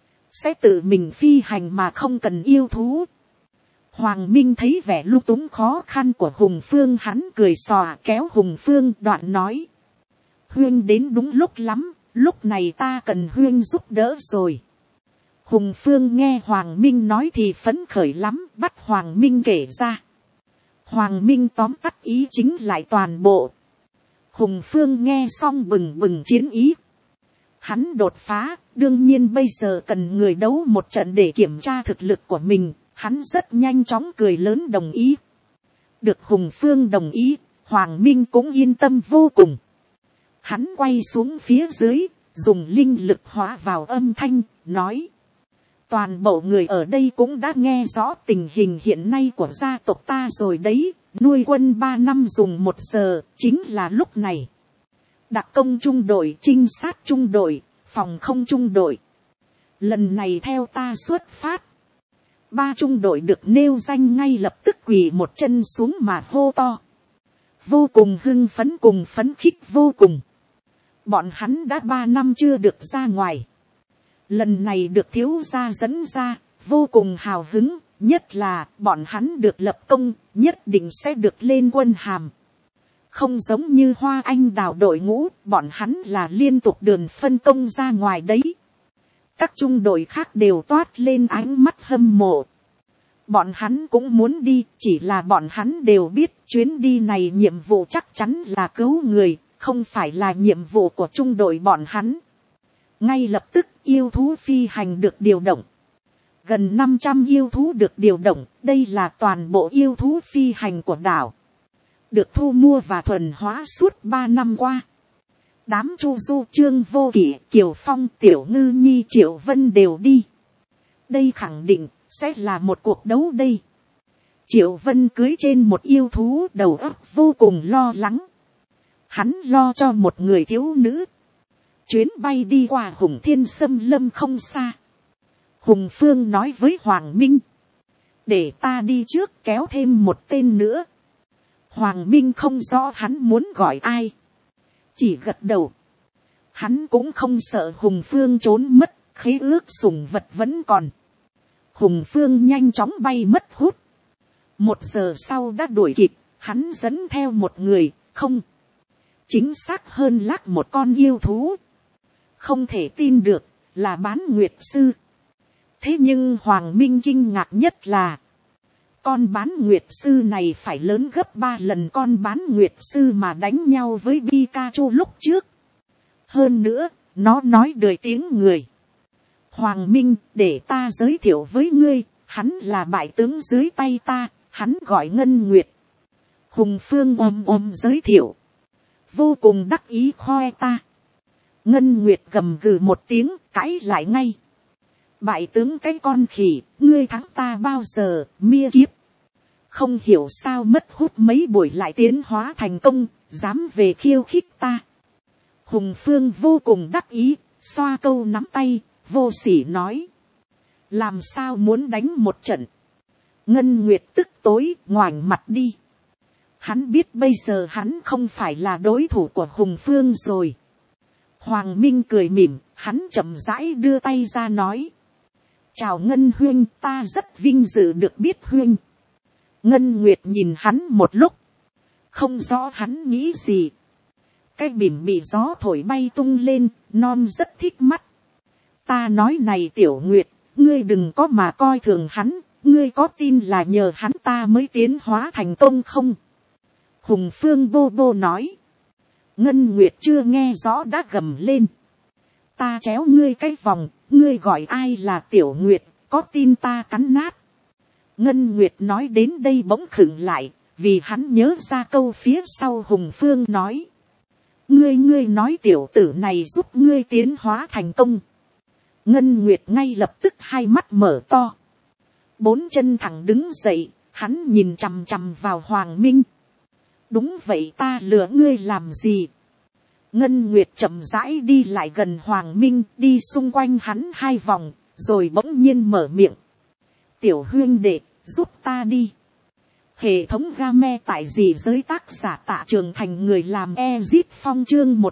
[SPEAKER 1] Sẽ tự mình phi hành mà không cần yêu thú. Hoàng Minh thấy vẻ lung túng khó khăn của Hùng Phương, hắn cười xòa kéo Hùng Phương đoạn nói. Huynh đến đúng lúc lắm, lúc này ta cần huynh giúp đỡ rồi. Hùng Phương nghe Hoàng Minh nói thì phấn khởi lắm, bắt Hoàng Minh kể ra. Hoàng Minh tóm tắt ý chính lại toàn bộ. Hùng Phương nghe xong bừng bừng chiến ý. Hắn đột phá, đương nhiên bây giờ cần người đấu một trận để kiểm tra thực lực của mình. Hắn rất nhanh chóng cười lớn đồng ý. Được Hùng Phương đồng ý, Hoàng Minh cũng yên tâm vô cùng. Hắn quay xuống phía dưới, dùng linh lực hóa vào âm thanh, nói. Toàn bộ người ở đây cũng đã nghe rõ tình hình hiện nay của gia tộc ta rồi đấy. Nuôi quân 3 năm dùng 1 giờ, chính là lúc này. Đặc công trung đội, trinh sát trung đội, phòng không trung đội. Lần này theo ta xuất phát. 3 trung đội được nêu danh ngay lập tức quỳ một chân xuống mà hô to. Vô cùng hưng phấn cùng phấn khích vô cùng. Bọn hắn đã 3 năm chưa được ra ngoài. Lần này được thiếu gia dẫn ra, vô cùng hào hứng, nhất là bọn hắn được lập công, nhất định sẽ được lên quân hàm. Không giống như Hoa Anh Đào đội ngũ, bọn hắn là liên tục đường phân công ra ngoài đấy. Các trung đội khác đều toát lên ánh mắt hâm mộ. Bọn hắn cũng muốn đi, chỉ là bọn hắn đều biết chuyến đi này nhiệm vụ chắc chắn là cứu người, không phải là nhiệm vụ của trung đội bọn hắn. Ngay lập tức yêu thú phi hành được điều động. Gần 500 yêu thú được điều động, đây là toàn bộ yêu thú phi hành của đảo. Được thu mua và thuần hóa suốt 3 năm qua. Đám Chu Du, Trương Vô Kỵ, Kiều Phong, Tiểu Ngư Nhi, Triệu Vân đều đi. Đây khẳng định sẽ là một cuộc đấu đây. Triệu Vân cưới trên một yêu thú, đầu óc vô cùng lo lắng. Hắn lo cho một người thiếu nữ. Chuyến bay đi qua Hùng Thiên Xâm Lâm không xa. Hùng Phương nói với Hoàng Minh. Để ta đi trước kéo thêm một tên nữa. Hoàng Minh không rõ hắn muốn gọi ai. Chỉ gật đầu. Hắn cũng không sợ Hùng Phương trốn mất, khế ước sủng vật vẫn còn. Hùng Phương nhanh chóng bay mất hút. 1 giờ sau đã đuổi kịp, hắn dẫn theo một người, không, chính xác hơn lác một con yêu thú. Không thể tin được, là bán nguyệt sư. Thế nhưng Hoàng Minh kinh ngạc nhất là, con bán nguyệt sư này phải lớn gấp 3 lần con bán nguyệt sư mà đánh nhau với Pikachu lúc trước. Hơn nữa, nó nói đời tiếng người. Hoàng Minh, để ta giới thiệu với ngươi, hắn là bại tướng dưới tay ta, hắn gọi Ngân Nguyệt. Hùng Phương giới thiệu, vô cùng đắc ý khoe ta. Ngân Nguyệt gầm gừ một tiếng, cãi lại ngay. Bại tướng cái con khỉ, ngươi thắng ta bao giờ, mia kiếp. Không hiểu sao mất hút mấy buổi lại tiến hóa thành công, dám về khiêu khích ta. Hùng Phương vô cùng đắc ý, xoa câu nắm tay, vô sỉ nói. Làm sao muốn đánh một trận. Ngân Nguyệt tức tối, ngoảnh mặt đi. Hắn biết bây giờ hắn không phải là đối thủ của Hùng Phương rồi. Hoàng Minh cười mỉm, hắn chậm rãi đưa tay ra nói. Chào Ngân huynh, ta rất vinh dự được biết huynh. Ngân Nguyệt nhìn hắn một lúc, không rõ hắn nghĩ gì. Cái bỉm bị gió thổi bay tung lên, non rất thích mắt. Ta nói này Tiểu Nguyệt, ngươi đừng có mà coi thường hắn, ngươi có tin là nhờ hắn ta mới tiến hóa thành công không? Hùng Phương bô bô nói. Ngân Nguyệt chưa nghe rõ đã gầm lên. Ta chéo ngươi cái vòng, ngươi gọi ai là Tiểu Nguyệt, có tin ta cắn nát. Ngân Nguyệt nói đến đây bỗng khựng lại, vì hắn nhớ ra câu phía sau Hùng Phương nói. Ngươi nói tiểu tử này giúp ngươi tiến hóa thành công. Ngân Nguyệt ngay lập tức hai mắt mở to. 4 chân thẳng đứng dậy, hắn nhìn chằm chằm vào Hoàng Minh. Đúng vậy, ta lừa ngươi làm gì? Ngân Nguyệt chậm rãi đi lại gần Hoàng Minh, đi xung quanh hắn 2 vòng, rồi bỗng nhiên mở miệng. Tiểu huynh đệ, giúp ta đi. Hệ thống game tại gì giới tác giả Tạ Trường Thành, người làm Ezit Phong, chương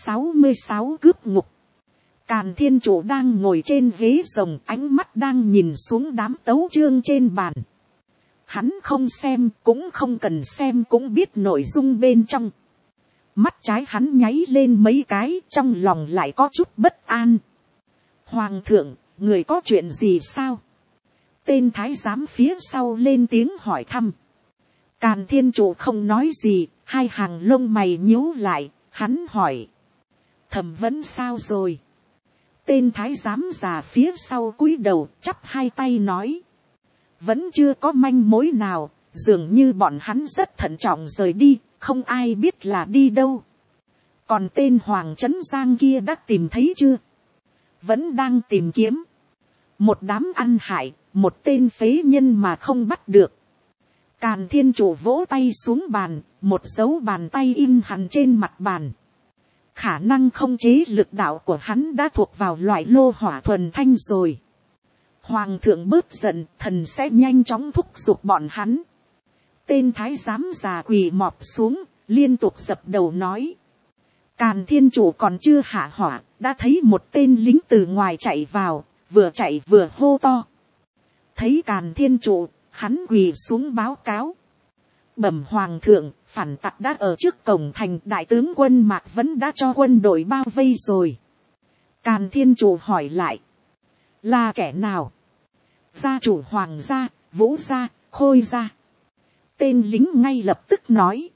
[SPEAKER 1] 166 cướp ngục. Càn Thiên Chủ đang ngồi trên ghế rồng, ánh mắt đang nhìn xuống đám tấu chương trên bàn. Hắn không xem, cũng không cần xem cũng biết nội dung bên trong. Mắt trái hắn nháy lên mấy cái, trong lòng lại có chút bất an. Hoàng thượng, người có chuyện gì sao? Tên thái giám phía sau lên tiếng hỏi thăm. Càn Thiên Chủ không nói gì, 2 hàng lông mày nhíu lại, hắn hỏi. Thẩm vấn sao rồi? Tên thái giám già phía sau cúi đầu, chắp 2 tay nói. Vẫn chưa có manh mối nào, dường như bọn hắn rất thận trọng rời đi, không ai biết là đi đâu. Còn tên Hoàng Trấn Giang kia đã tìm thấy chưa? Vẫn đang tìm kiếm. Một đám ăn hại, một tên phế nhân mà không bắt được. Càn Thiên Chủ vỗ tay xuống bàn, một dấu bàn tay in hẳn trên mặt bàn. Khả năng không chế lực đạo của hắn đã thuộc vào loại lô hỏa thuần thanh rồi. Hoàng thượng bớt giận, thần sẽ nhanh chóng thúc giục bọn hắn. Tên thái giám già quỳ mọp xuống, liên tục dập đầu nói. Càn Thiên Chủ còn chưa hạ hỏa, đã thấy một tên lính từ ngoài chạy vào, vừa chạy vừa hô to. Thấy Càn Thiên Chủ, hắn quỳ xuống báo cáo. Bẩm Hoàng thượng, phản tặc đã ở trước cổng thành, đại tướng quân Mạc Vấn đã cho quân đội bao vây rồi. Càn Thiên Chủ hỏi lại. Là kẻ nào? Gia chủ Hoàng gia, Vũ gia, Khôi gia. Tên lính ngay lập tức nói.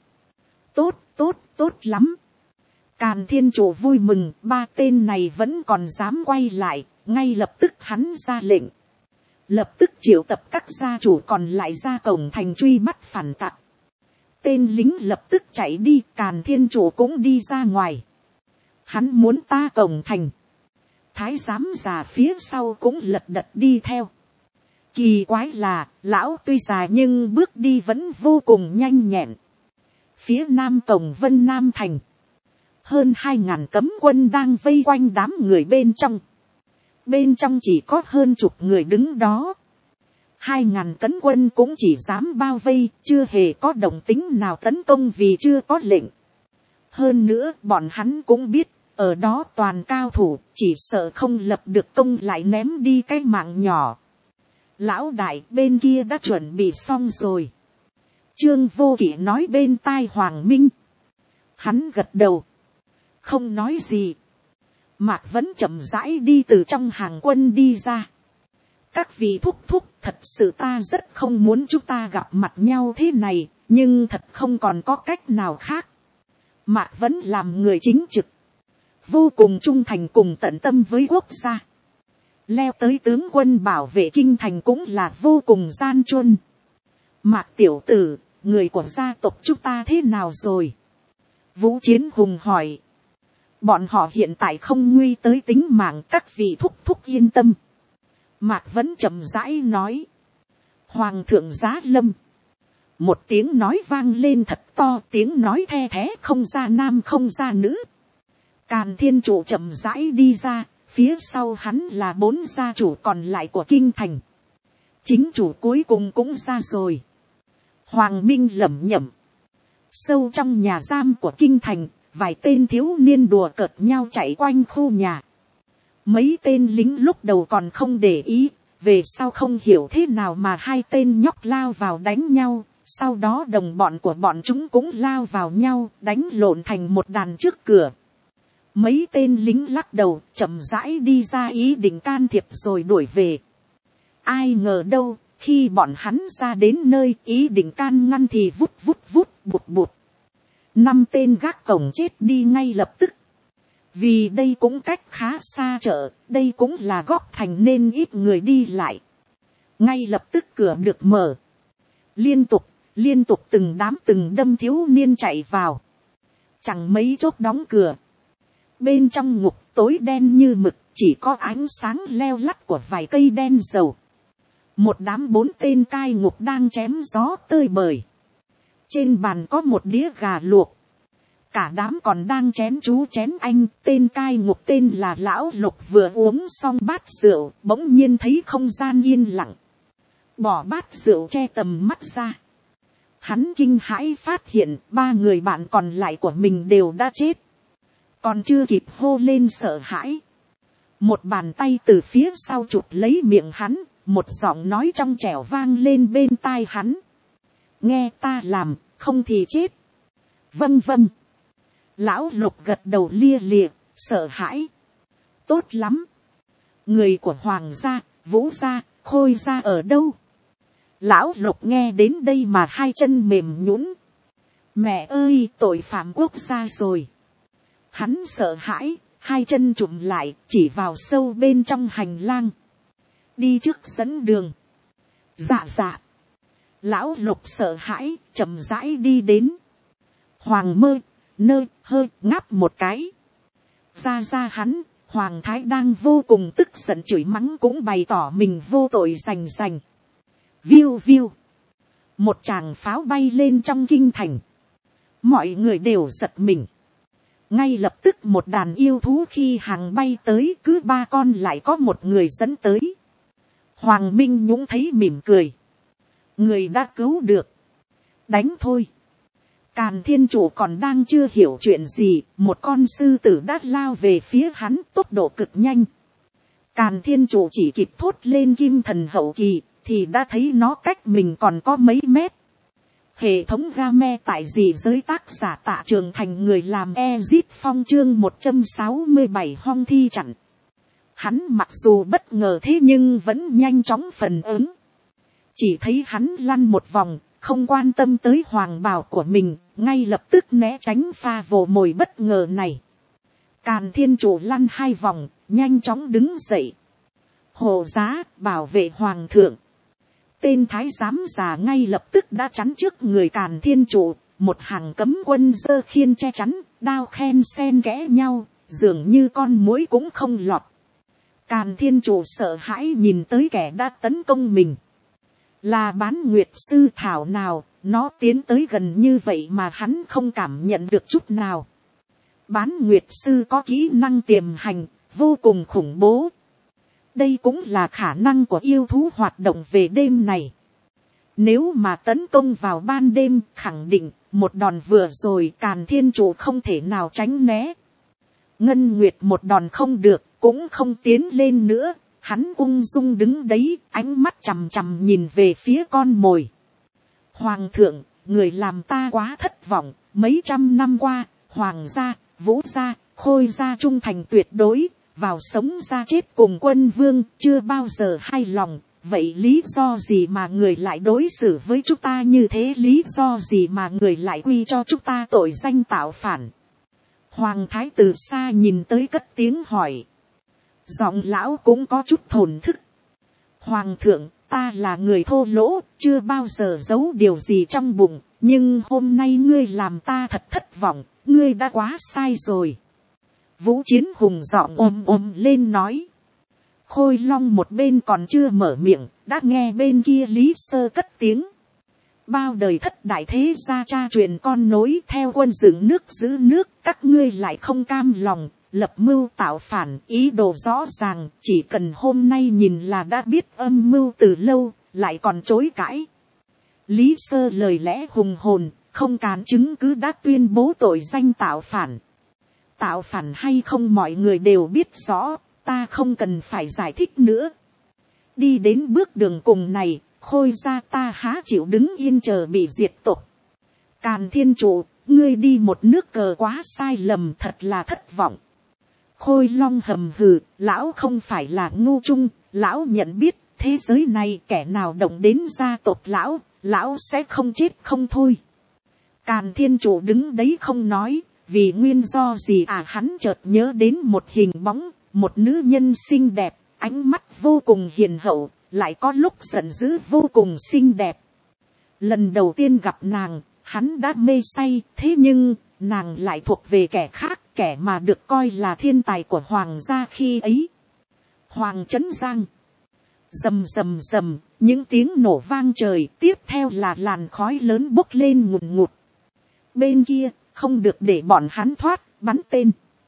[SPEAKER 1] Tốt lắm. Càn Thiên Chủ vui mừng, 3 tên này vẫn còn dám quay lại, ngay lập tức hắn ra lệnh. Lập tức triệu tập các gia chủ còn lại ra cổng thành truy bắt phản tặc. Tên lính lập tức chạy đi, Càn Thiên Chủ cũng đi ra ngoài. Hắn muốn ta cổng thành. Thái giám già phía sau cũng lật đật đi theo. Kỳ quái là, lão tuy già nhưng bước đi vẫn vô cùng nhanh nhẹn. Phía nam cổng Vân Nam thành. Hơn 2.000 cấm quân đang vây quanh đám người bên trong. Bên trong chỉ có hơn chục người đứng đó. 2.000 cấm quân cũng chỉ dám bao vây, chưa hề có động tính nào tấn công vì chưa có lệnh. Hơn nữa bọn hắn cũng biết, ở đó toàn cao thủ, chỉ sợ không lập được công lại ném đi cái mạng nhỏ. Lão đại bên kia đã chuẩn bị xong rồi. Trương Vô Kỵ nói bên tai Hoàng Minh. Hắn gật đầu, không nói gì. Mạc Vấn chậm rãi đi từ trong hàng quân đi ra. Các vị thúc thúc, thật sự ta rất không muốn chúng ta gặp mặt nhau thế này, nhưng thật không còn có cách nào khác. Mạc Vấn làm người chính trực, vô cùng trung thành cùng tận tâm với quốc gia. Leo tới tướng quân bảo vệ kinh thành cũng là vô cùng gian truân. Mạc tiểu tử, người của gia tộc chúng ta thế nào rồi? Vũ Chiến Hùng hỏi. Bọn họ hiện tại không nguy tới tính mạng, các vị thúc thúc yên tâm. Mạc Vấn chậm rãi nói. Hoàng thượng giá lâm. Một tiếng nói vang lên thật to, tiếng nói the thé không ra nam không ra nữ. Càn Thiên Chủ chậm rãi đi ra, phía sau hắn là 4 gia chủ còn lại của kinh thành. Chính chủ cuối cùng cũng ra rồi. Hoàng Minh lẩm nhẩm. Sâu trong nhà giam của kinh thành, vài tên thiếu niên đùa cợt nhau chạy quanh khu nhà. Mấy tên lính lúc đầu còn không để ý, về sau không hiểu thế nào mà 2 tên nhóc lao vào đánh nhau, sau đó đồng bọn của bọn chúng cũng lao vào nhau, đánh lộn thành một đàn trước cửa. Mấy tên lính lắc đầu, chậm rãi đi ra ý định can thiệp rồi đuổi về. Ai ngờ đâu, khi bọn hắn ra đến nơi ý định can ngăn thì vút vút vút bụt bụt. 5 tên gác cổng chết đi ngay lập tức. Vì đây cũng cách khá xa chợ, đây cũng là góc thành nên ít người đi lại. Ngay lập tức cửa được mở. Liên tục từng đám từng đâm thiếu niên chạy vào. Chẳng mấy chốc đóng cửa. Bên trong ngục tối đen như mực, chỉ có ánh sáng leo lắt của vài cây đen dầu. Một đám 4 tên cai ngục đang chém gió tơi bời. Trên bàn có một đĩa gà luộc. Cả đám còn đang chén chú chén anh. Tên cai ngục tên là Lão Lục vừa uống xong bát rượu, bỗng nhiên thấy không gian yên lặng. Bỏ bát rượu che tầm mắt ra. Hắn kinh hãi phát hiện 3 người bạn còn lại của mình đều đã chết. Còn chưa kịp hô lên sợ hãi. Một bàn tay từ phía sau chụp lấy miệng hắn, một giọng nói trong trẻo vang lên bên tai hắn. Nghe ta làm, không thì chết. Vâng vâng. Lão Lục gật đầu lia lịa, sợ hãi. Tốt lắm. Người của Hoàng gia, Vũ gia, Khôi gia ở đâu? Lão Lục nghe đến đây mà 2 chân mềm nhũn. Mẹ ơi, tội phạm quốc gia rồi. Hắn sợ hãi, 2 chân chụm lại, chỉ vào sâu bên trong hành lang. Đi trước dẫn đường. Dạ dạ. Lão Lục sợ hãi, chậm rãi đi đến. Hoàng Mơ, Nơ, Hơ, ngáp một cái. Ra hắn, Hoàng Thái đang vô cùng tức giận chửi mắng cũng bày tỏ mình vô tội rành. Viu viu. Một tràng pháo bay lên trong kinh thành. Mọi người đều giật mình. Ngay lập tức một đàn yêu thú khi hàng bay tới, cứ 3 con lại có một người dẫn tới. Hoàng Minh Nhũng thấy mỉm cười. Người đã cứu được. Đánh thôi. Càn Thiên Chủ còn đang chưa hiểu chuyện gì, một con sư tử đã lao về phía hắn tốc độ cực nhanh. Càn Thiên Chủ chỉ kịp thốt lên kim thần hậu kỳ, thì đã thấy nó cách mình còn có mấy mét. Hệ thống game tại dị giới tác giả Tạ Trường Thành người làm Ezit Phong chương 167 Hong Thi chặn. Hắn mặc dù bất ngờ thế nhưng vẫn nhanh chóng phản ứng. Chỉ thấy hắn lăn một vòng, không quan tâm tới hoàng bào của mình, ngay lập tức né tránh pha vồ mồi bất ngờ này. Càn Thiên Chủ lăn 2 vòng, nhanh chóng đứng dậy. Hộ giá, bảo vệ hoàng thượng. Tên thái giám già ngay lập tức đã chắn trước người Càn Thiên Chủ, một hàng cấm quân giơ khiên che chắn, đao khen xen kẽ nhau, dường như con muỗi cũng không lọt. Càn Thiên Chủ sợ hãi nhìn tới kẻ đã tấn công mình. Là Bán Nguyệt sư thảo nào, nó tiến tới gần như vậy mà hắn không cảm nhận được chút nào. Bán Nguyệt sư có kỹ năng tiềm hành, vô cùng khủng bố. Đây cũng là khả năng của yêu thú hoạt động về đêm này. Nếu mà tấn công vào ban đêm, khẳng định, một đòn vừa rồi Càn Thiên Chủ không thể nào tránh né. Ngân Nguyệt một đòn không được, cũng không tiến lên nữa. Hắn ung dung đứng đấy, ánh mắt chằm chằm nhìn về phía con mồi. Hoàng thượng, người làm ta quá thất vọng, mấy trăm năm qua, Hoàng gia, Vũ gia, Khôi gia trung thành tuyệt đối, vào sống ra chết cùng quân vương, chưa bao giờ hai lòng. Vậy lý do gì mà người lại đối xử với chúng ta như thế? Lý do gì mà người lại quy cho chúng ta tội danh tạo phản? Hoàng thái từ xa nhìn tới cất tiếng hỏi. Giọng lão cũng có chút thổn thức. Hoàng thượng, ta là người thô lỗ, chưa bao giờ giấu điều gì trong bụng. Nhưng hôm nay ngươi làm ta thật thất vọng, ngươi đã quá sai rồi. Vũ Chiến Hùng giọng ôm lên nói. Khôi Long một bên còn chưa mở miệng, đã nghe bên kia Lý Sơ cất tiếng. Bao đời thất đại thế gia cha truyền con nối theo quân dựng nước giữ nước, các ngươi lại không cam lòng, lập mưu tạo phản, ý đồ rõ ràng, chỉ cần hôm nay nhìn là đã biết âm mưu từ lâu, lại còn chối cãi. Lý Sơ lời lẽ hùng hồn, không cản chứng cứ đã tuyên bố tội danh tạo phản. Tạo phản hay không mọi người đều biết rõ, ta không cần phải giải thích nữa. Đi đến bước đường cùng này, Khôi gia ta há chịu đứng yên chờ bị diệt tộc. Càn Thiên Trụ, ngươi đi một nước cờ quá sai lầm, thật là thất vọng. Khôi Long hầm hừ, lão không phải là ngu trung, lão nhận biết thế giới này kẻ nào động đến gia tộc lão, lão sẽ không chết không thôi. Càn Thiên Trụ đứng đấy không nói, vì nguyên do gì hắn chợt nhớ đến một hình bóng, một nữ nhân xinh đẹp, ánh mắt vô cùng hiền hậu, lại có lúc giận dữ vô cùng xinh đẹp. Lần đầu tiên gặp nàng, hắn đã mê say, thế nhưng nàng lại thuộc về kẻ khác, kẻ mà được coi là thiên tài của hoàng gia khi ấy. Hoàng Trấn Giang. Rầm rầm rầm, những tiếng nổ vang trời, tiếp theo là làn khói lớn bốc lên ngùn ngụt. Bên kia, không được để bọn hắn thoát, bắn tên.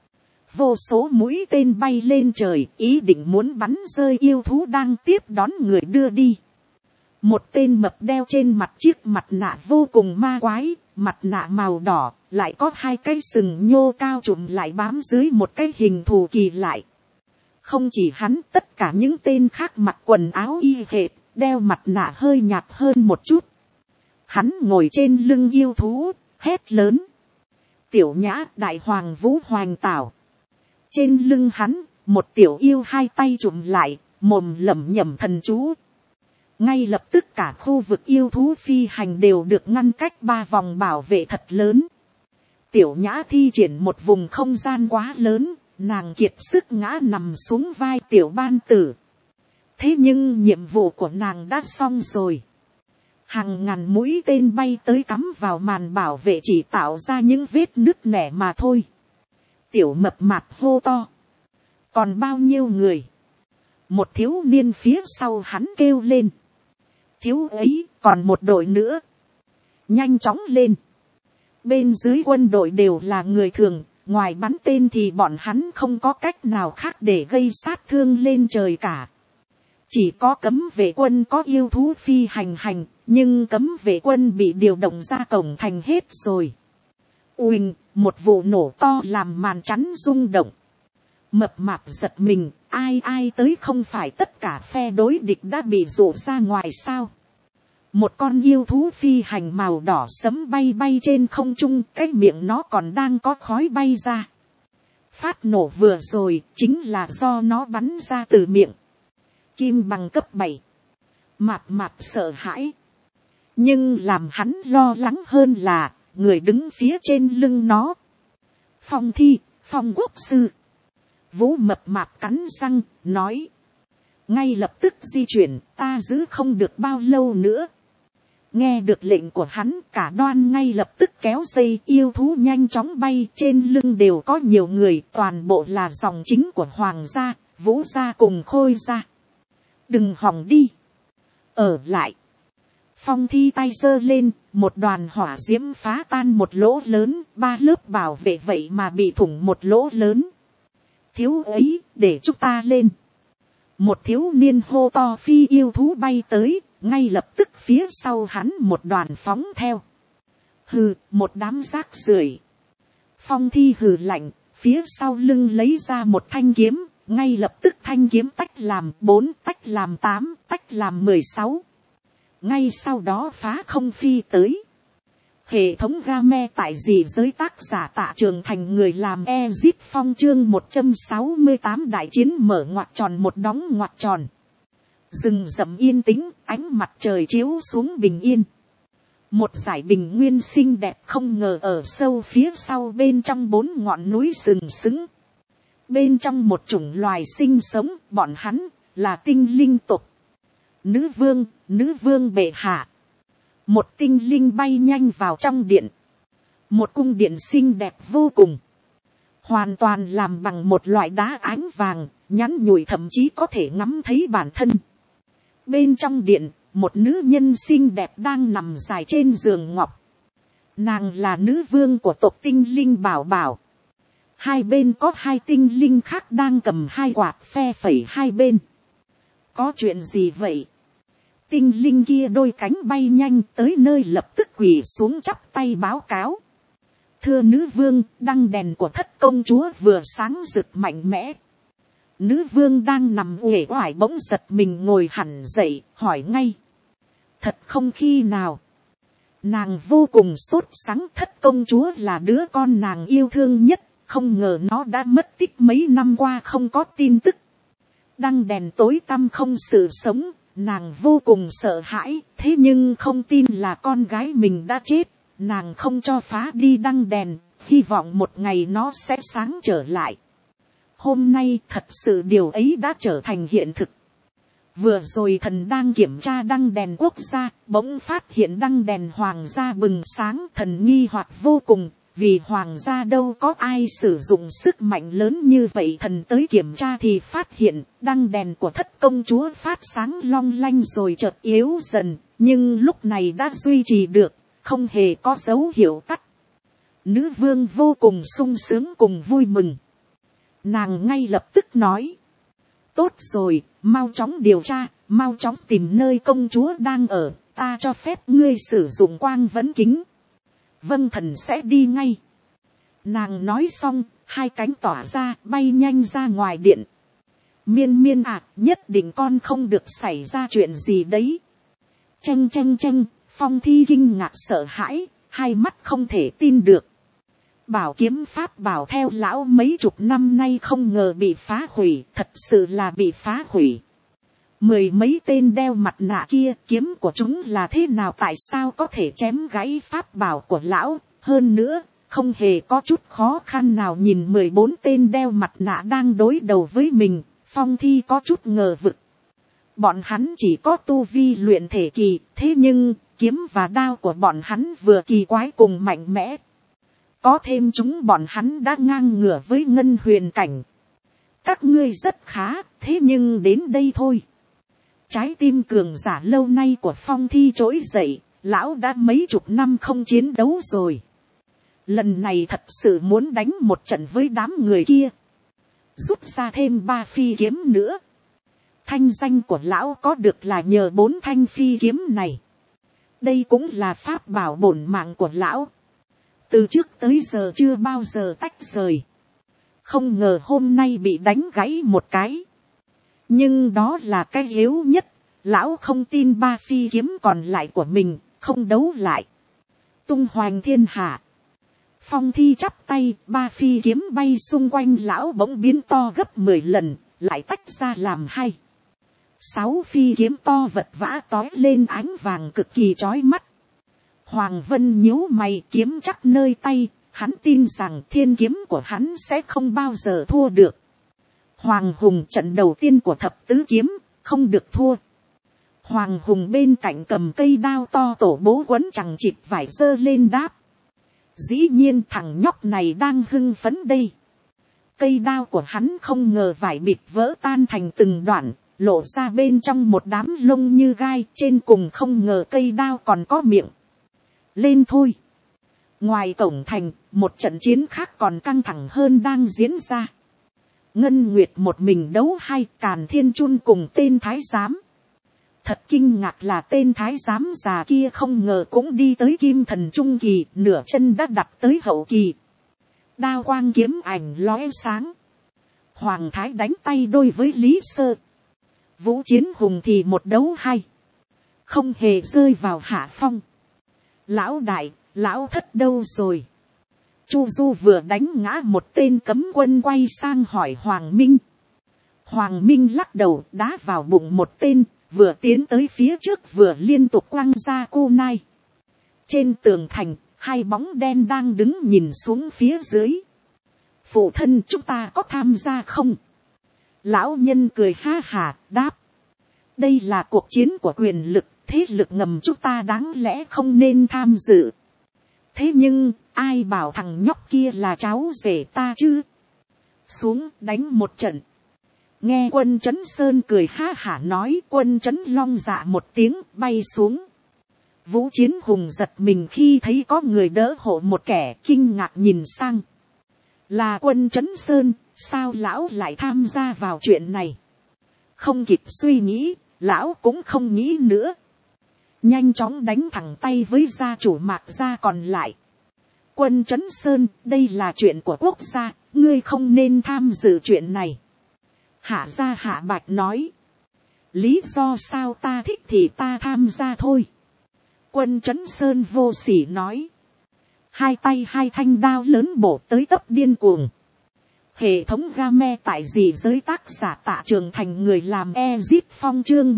[SPEAKER 1] Vô số mũi tên bay lên trời, ý định muốn bắn rơi yêu thú đang tiếp đón người đưa đi. Một tên mập đeo trên mặt chiếc mặt nạ vô cùng ma quái, mặt nạ màu đỏ, lại có hai cái sừng nhô cao trùm lại bám dưới một cái hình thù kỳ lạ. Không chỉ hắn, tất cả những tên khác mặc quần áo y hệt, đeo mặt nạ hơi nhạt hơn một chút. Hắn ngồi trên lưng yêu thú, hét lớn. Tiểu Nhã, đại hoàng vũ hoành tảo. Trên lưng hắn, một tiểu yêu hai tay trùm lại, mồm lẩm nhẩm thần chú. Ngay lập tức cả khu vực yêu thú phi hành đều được ngăn cách 3 vòng bảo vệ thật lớn. Tiểu Nhã thi triển một vùng không gian quá lớn, nàng kiệt sức ngã nằm xuống vai tiểu ban tử. Thế nhưng nhiệm vụ của nàng đã xong rồi. Hàng ngàn mũi tên bay tới cắm vào màn bảo vệ chỉ tạo ra những vết nứt nẻ mà thôi. Tiểu mập mạp hô to. Còn bao nhiêu người? Một thiếu niên phía sau hắn kêu lên. Thiếu ấy, còn một đội nữa. Nhanh chóng lên. Bên dưới quân đội đều là người thường, ngoài bắn tên thì bọn hắn không có cách nào khác để gây sát thương lên trời cả. Chỉ có cấm vệ quân có yêu thú phi hành, nhưng cấm vệ quân bị điều động ra cổng thành hết rồi. Uỳnh, một vụ nổ to làm màn chắn rung động. Mập mạp giật mình, ai tới, không phải tất cả phe đối địch đã bị rủ ra ngoài sao? Một con yêu thú phi hành màu đỏ sẫm bay trên không trung, cái miệng nó còn đang có khói bay ra. Phát nổ vừa rồi chính là do nó bắn ra từ miệng. Kim bằng cấp 7. Mạp sợ hãi. Nhưng làm hắn lo lắng hơn là người đứng phía trên lưng nó. Phong Thi, Phong Quốc sư. Vũ mập mạp cắn răng, nói. Ngay lập tức di chuyển, ta giữ không được bao lâu nữa. Nghe được lệnh của hắn, cả đoàn ngay lập tức kéo dây, yêu thú nhanh chóng bay, trên lưng đều có nhiều người, toàn bộ là dòng chính của Hoàng gia, Vũ gia cùng Khôi gia. Đừng hòng đi. Ở lại. Phong Thi tay giơ lên, một đoàn hỏa diễm phá tan một lỗ lớn, 3 lớp bảo vệ vậy mà bị thủng một lỗ lớn. Thiếu ấy, để chúng ta lên. Một thiếu niên hô to, phi yêu thú bay tới, ngay lập tức phía sau hắn một đoàn phóng theo. Hừ, một đám rác rưởi. Phong Thi hừ lạnh, phía sau lưng lấy ra một thanh kiếm, ngay lập tức thanh kiếm tách làm 4, tách làm 8, tách làm 16. Ngay sau đó phá không phi tới. Hệ thống game tại gì giới tác giả Tạ Trường Thành người làm Ezit Phong chương 168 đại chiến mở ngoặc tròn một đóng ngoặc tròn. Rừng rậm yên tĩnh, ánh mặt trời chiếu xuống bình yên. Một dải bình nguyên xinh đẹp không ngờ ở sâu phía sau bên trong 4 ngọn núi sừng sững. Bên trong một chủng loài sinh sống, bọn hắn là tinh linh tộc. Nữ vương bệ hạ. Một tinh linh bay nhanh vào trong điện. Một cung điện xinh đẹp vô cùng. Hoàn toàn làm bằng một loại đá ánh vàng, nhắn nhủi thậm chí có thể ngắm thấy bản thân. Bên trong điện, một nữ nhân xinh đẹp đang nằm dài trên giường ngọc. Nàng là nữ vương của tộc tinh linh Bảo Bảo. Hai bên có 2 tinh linh khác đang cầm 2 quạt phe phẩy hai bên. Có chuyện gì vậy? Tinh linh kia đôi cánh bay nhanh tới nơi lập tức quỳ xuống chắp tay báo cáo. Thưa nữ vương, đăng đèn của thất công chúa vừa sáng rực mạnh mẽ. Nữ vương đang nằm uể oải bỗng giật mình ngồi hẳn dậy, hỏi ngay. Thật không khi nào. Nàng vô cùng sốt sắng, thất công chúa là đứa con nàng yêu thương nhất, không ngờ nó đã mất tích mấy năm qua không có tin tức. Đăng đèn tối tăm không sự sống. Nàng vô cùng sợ hãi, thế nhưng không tin là con gái mình đã chết. Nàng không cho phá đi đăng đèn, hy vọng một ngày nó sẽ sáng trở lại. Hôm nay thật sự điều ấy đã trở thành hiện thực. Vừa rồi thần đang kiểm tra đăng đèn quốc gia, bỗng phát hiện đăng đèn hoàng gia bừng sáng. Thần nghi hoặc vô cùng, vì hoàng gia đâu có ai sử dụng sức mạnh lớn như vậy. Thần tới kiểm tra thì phát hiện đăng đèn của thất công chúa phát sáng long lanh rồi chợt yếu dần, nhưng lúc này đã duy trì được, không hề có dấu hiệu tắt. Nữ vương vô cùng sung sướng cùng vui mừng. Nàng ngay lập tức nói. Tốt rồi, mau chóng điều tra, mau chóng tìm nơi công chúa đang ở, ta cho phép ngươi sử dụng quang vấn kính. Vâng, thần sẽ đi ngay. Nàng nói xong, 2 cánh tỏa ra, bay nhanh ra ngoài điện. Miên à, nhất định con không được xảy ra chuyện gì đấy. Chanh, Phong Thi kinh ngạc sợ hãi, 2 mắt không thể tin được. Bảo kiếm pháp bảo theo lão mấy chục năm nay không ngờ bị phá hủy, thật sự là bị phá hủy. 10 mấy tên đeo mặt nạ kia, kiếm của chúng là thế nào, tại sao có thể chém gãy pháp bảo của lão, hơn nữa, không hề có chút khó khăn nào. Nhìn 14 tên đeo mặt nạ đang đối đầu với mình, Phong Thi có chút ngờ vực. Bọn hắn chỉ có tu vi luyện thể kỳ, thế nhưng, kiếm và đao của bọn hắn vừa kỳ quái cùng mạnh mẽ. Có thêm chúng bọn hắn đã ngang ngửa với ngân huyền cảnh. Các ngươi rất khá, thế nhưng đến đây thôi. Trái tim cường giả lâu nay của Phong Thi trỗi dậy, lão đã mấy chục năm không chiến đấu rồi. Lần này thật sự muốn đánh một trận với đám người kia. Rút ra thêm 3 phi kiếm nữa. Thanh danh của lão có được là nhờ 4 thanh phi kiếm này. Đây cũng là pháp bảo bổn mạng của lão. Từ trước tới giờ chưa bao giờ tách rời. Không ngờ hôm nay bị đánh gãy một cái. Nhưng đó là cái yếu nhất. Lão không tin 3 phi kiếm còn lại của mình không đấu lại. Tung hoành thiên hạ. Phong Thi chắp tay, 3 phi kiếm bay xung quanh lão bỗng biến to gấp 10 lần, lại tách ra làm 2. 6 phi kiếm to vật vã tói lên ánh vàng cực kỳ chói mắt. Hoàng Vân nhíu mày, kiếm chắc nơi tay, hắn tin rằng thiên kiếm của hắn sẽ không bao giờ thua được. Hoàng Hùng trận đầu tiên của thập tứ kiếm, không được thua. Hoàng Hùng bên cạnh cầm cây đao to tổ bố quấn chằng chịt vải dơ lên đáp. Dĩ nhiên thằng nhóc này đang hưng phấn đây. Cây đao của hắn không ngờ vải bịt vỡ tan thành từng đoạn, lộ ra bên trong một đám lông như gai, trên cùng không ngờ cây đao còn có miệng. Lên thôi. Ngoài cổng thành, một trận chiến khác còn căng thẳng hơn đang diễn ra. Ngân Nguyệt một mình đấu 2, Càn Thiên Chun cùng tên thái giám. Thật kinh ngạc là tên thái giám già kia không ngờ cũng đi tới kim thần trung kỳ, nửa chân đã đặt tới hậu kỳ. Đao quang kiếm ảnh lóe sáng. Hoàng thái đánh tay đôi với Lý Sơ. Vũ Chiến Hùng thì một đấu 2. Không hề rơi vào hạ phong. Lão đại, Lão thất đâu rồi? Chu Du vừa đánh ngã một tên cấm quân quay sang hỏi Hoàng Minh. Hoàng Minh lắc đầu đá vào bụng một tên, vừa tiến tới phía trước vừa liên tục quăng ra cô nai. Trên tường thành, hai bóng đen đang đứng nhìn xuống phía dưới. Phụ thân, chúng ta có tham gia không? Lão nhân cười ha hà đáp. Đây là cuộc chiến của quyền lực, thế lực ngầm chúng ta đáng lẽ không nên tham dự. Thế nhưng, ai bảo thằng nhóc kia là cháu rể ta chứ? Xuống đánh một trận. Nghe Quân Trấn Sơn cười ha hả nói, Quân Trấn Long dạ một tiếng bay xuống. Vũ Chiến Hùng giật mình khi thấy có người đỡ hộ một kẻ, kinh ngạc nhìn sang. Là Quân Trấn Sơn, sao lão lại tham gia vào chuyện này? Không kịp suy nghĩ, lão cũng không nghĩ nữa. Nhanh chóng đánh thẳng tay với gia chủ Mạc gia còn lại. Quân Trấn Sơn, đây là chuyện của quốc gia, ngươi không nên tham dự chuyện này. Hạ gia Hạ Bạch nói. Lý do sao ta thích thì ta tham gia thôi. Quân Trấn Sơn vô sỉ nói. Hai tay hai thanh đao lớn bổ tới tấp điên cuồng. Hệ thống game tại gì giới tác giả Tạ Trường Thành người làm Ezip Phong chương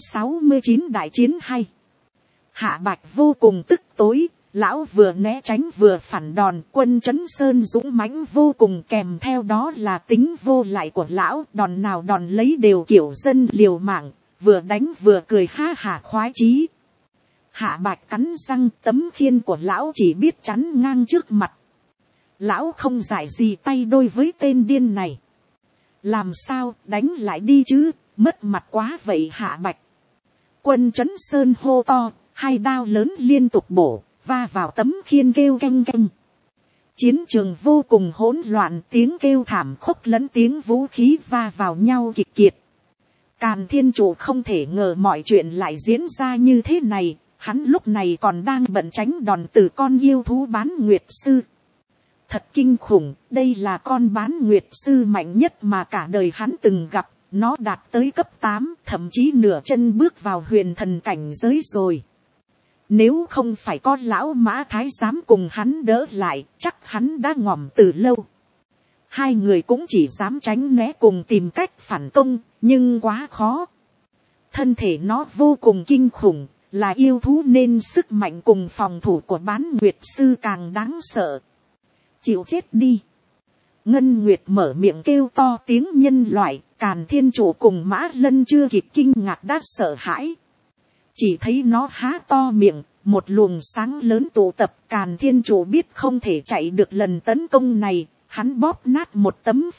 [SPEAKER 1] 169 đại chiến hay. Hạ Bạch vô cùng tức tối, lão vừa né tránh vừa phản đòn. Quân Trấn Sơn dũng mãnh vô cùng, kèm theo đó là tính vô lại của lão, đòn nào đòn lấy đều kiểu dân liều mạng, vừa đánh vừa cười ha hả khoái chí. Hạ Bạch cắn răng, tấm khiên của lão chỉ biết chắn ngang trước mặt. Lão không giải gì tay đôi với tên điên này. Làm sao đánh lại đi chứ, mất mặt quá vậy Hạ Bạch. Quân Trấn Sơn hô to, hai đao lớn liên tục bổ, va vào tấm khiên kêu canh canh. Chiến trường vô cùng hỗn loạn, tiếng kêu thảm khốc lẫn tiếng vũ khí va vào nhau kịch kiệt. Càn Thiên Chủ không thể ngờ mọi chuyện lại diễn ra như thế này, hắn lúc này còn đang bận tránh đòn từ con yêu thú bán nguyệt sư. Thật kinh khủng, đây là con bán nguyệt sư mạnh nhất mà cả đời hắn từng gặp, nó đạt tới cấp 8, thậm chí nửa chân bước vào huyền thần cảnh giới rồi. Nếu không phải có lão Mã Thái dám cùng hắn đỡ lại, chắc hắn đã ngỏm từ lâu. Hai người cũng chỉ dám tránh né cùng tìm cách phản công, nhưng quá khó. Thân thể nó vô cùng kinh khủng, là yêu thú nên sức mạnh cùng phòng thủ của bán nguyệt sư càng đáng sợ. Chịu chết đi. Ngân Nguyệt mở miệng kêu to tiếng nhân loại, Càn Thiên Chủ cùng Mã Lân chưa kịp kinh ngạc đã sợ hãi. Chỉ thấy nó há to miệng, một luồng sáng lớn tụ tập. Càn Thiên Chủ biết không thể chạy được lần tấn công này, hắn bóp nát một tấm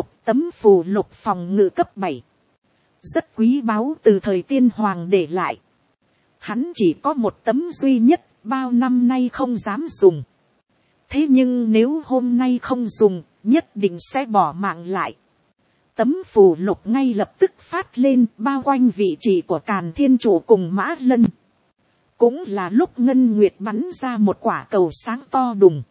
[SPEAKER 1] phù lục phòng ngự cấp 7. Rất quý báu từ thời Tiên Hoàng để lại. Hắn chỉ có một tấm duy nhất, bao năm nay không dám dùng. Thế nhưng nếu hôm nay không dùng, nhất định sẽ bỏ mạng lại. Tấm phù lục ngay lập tức phát lên, bao quanh vị trí của Càn Thiên Chủ cùng Mã Lân. Cũng là lúc Ngân Nguyệt bắn ra một quả cầu sáng to đùng.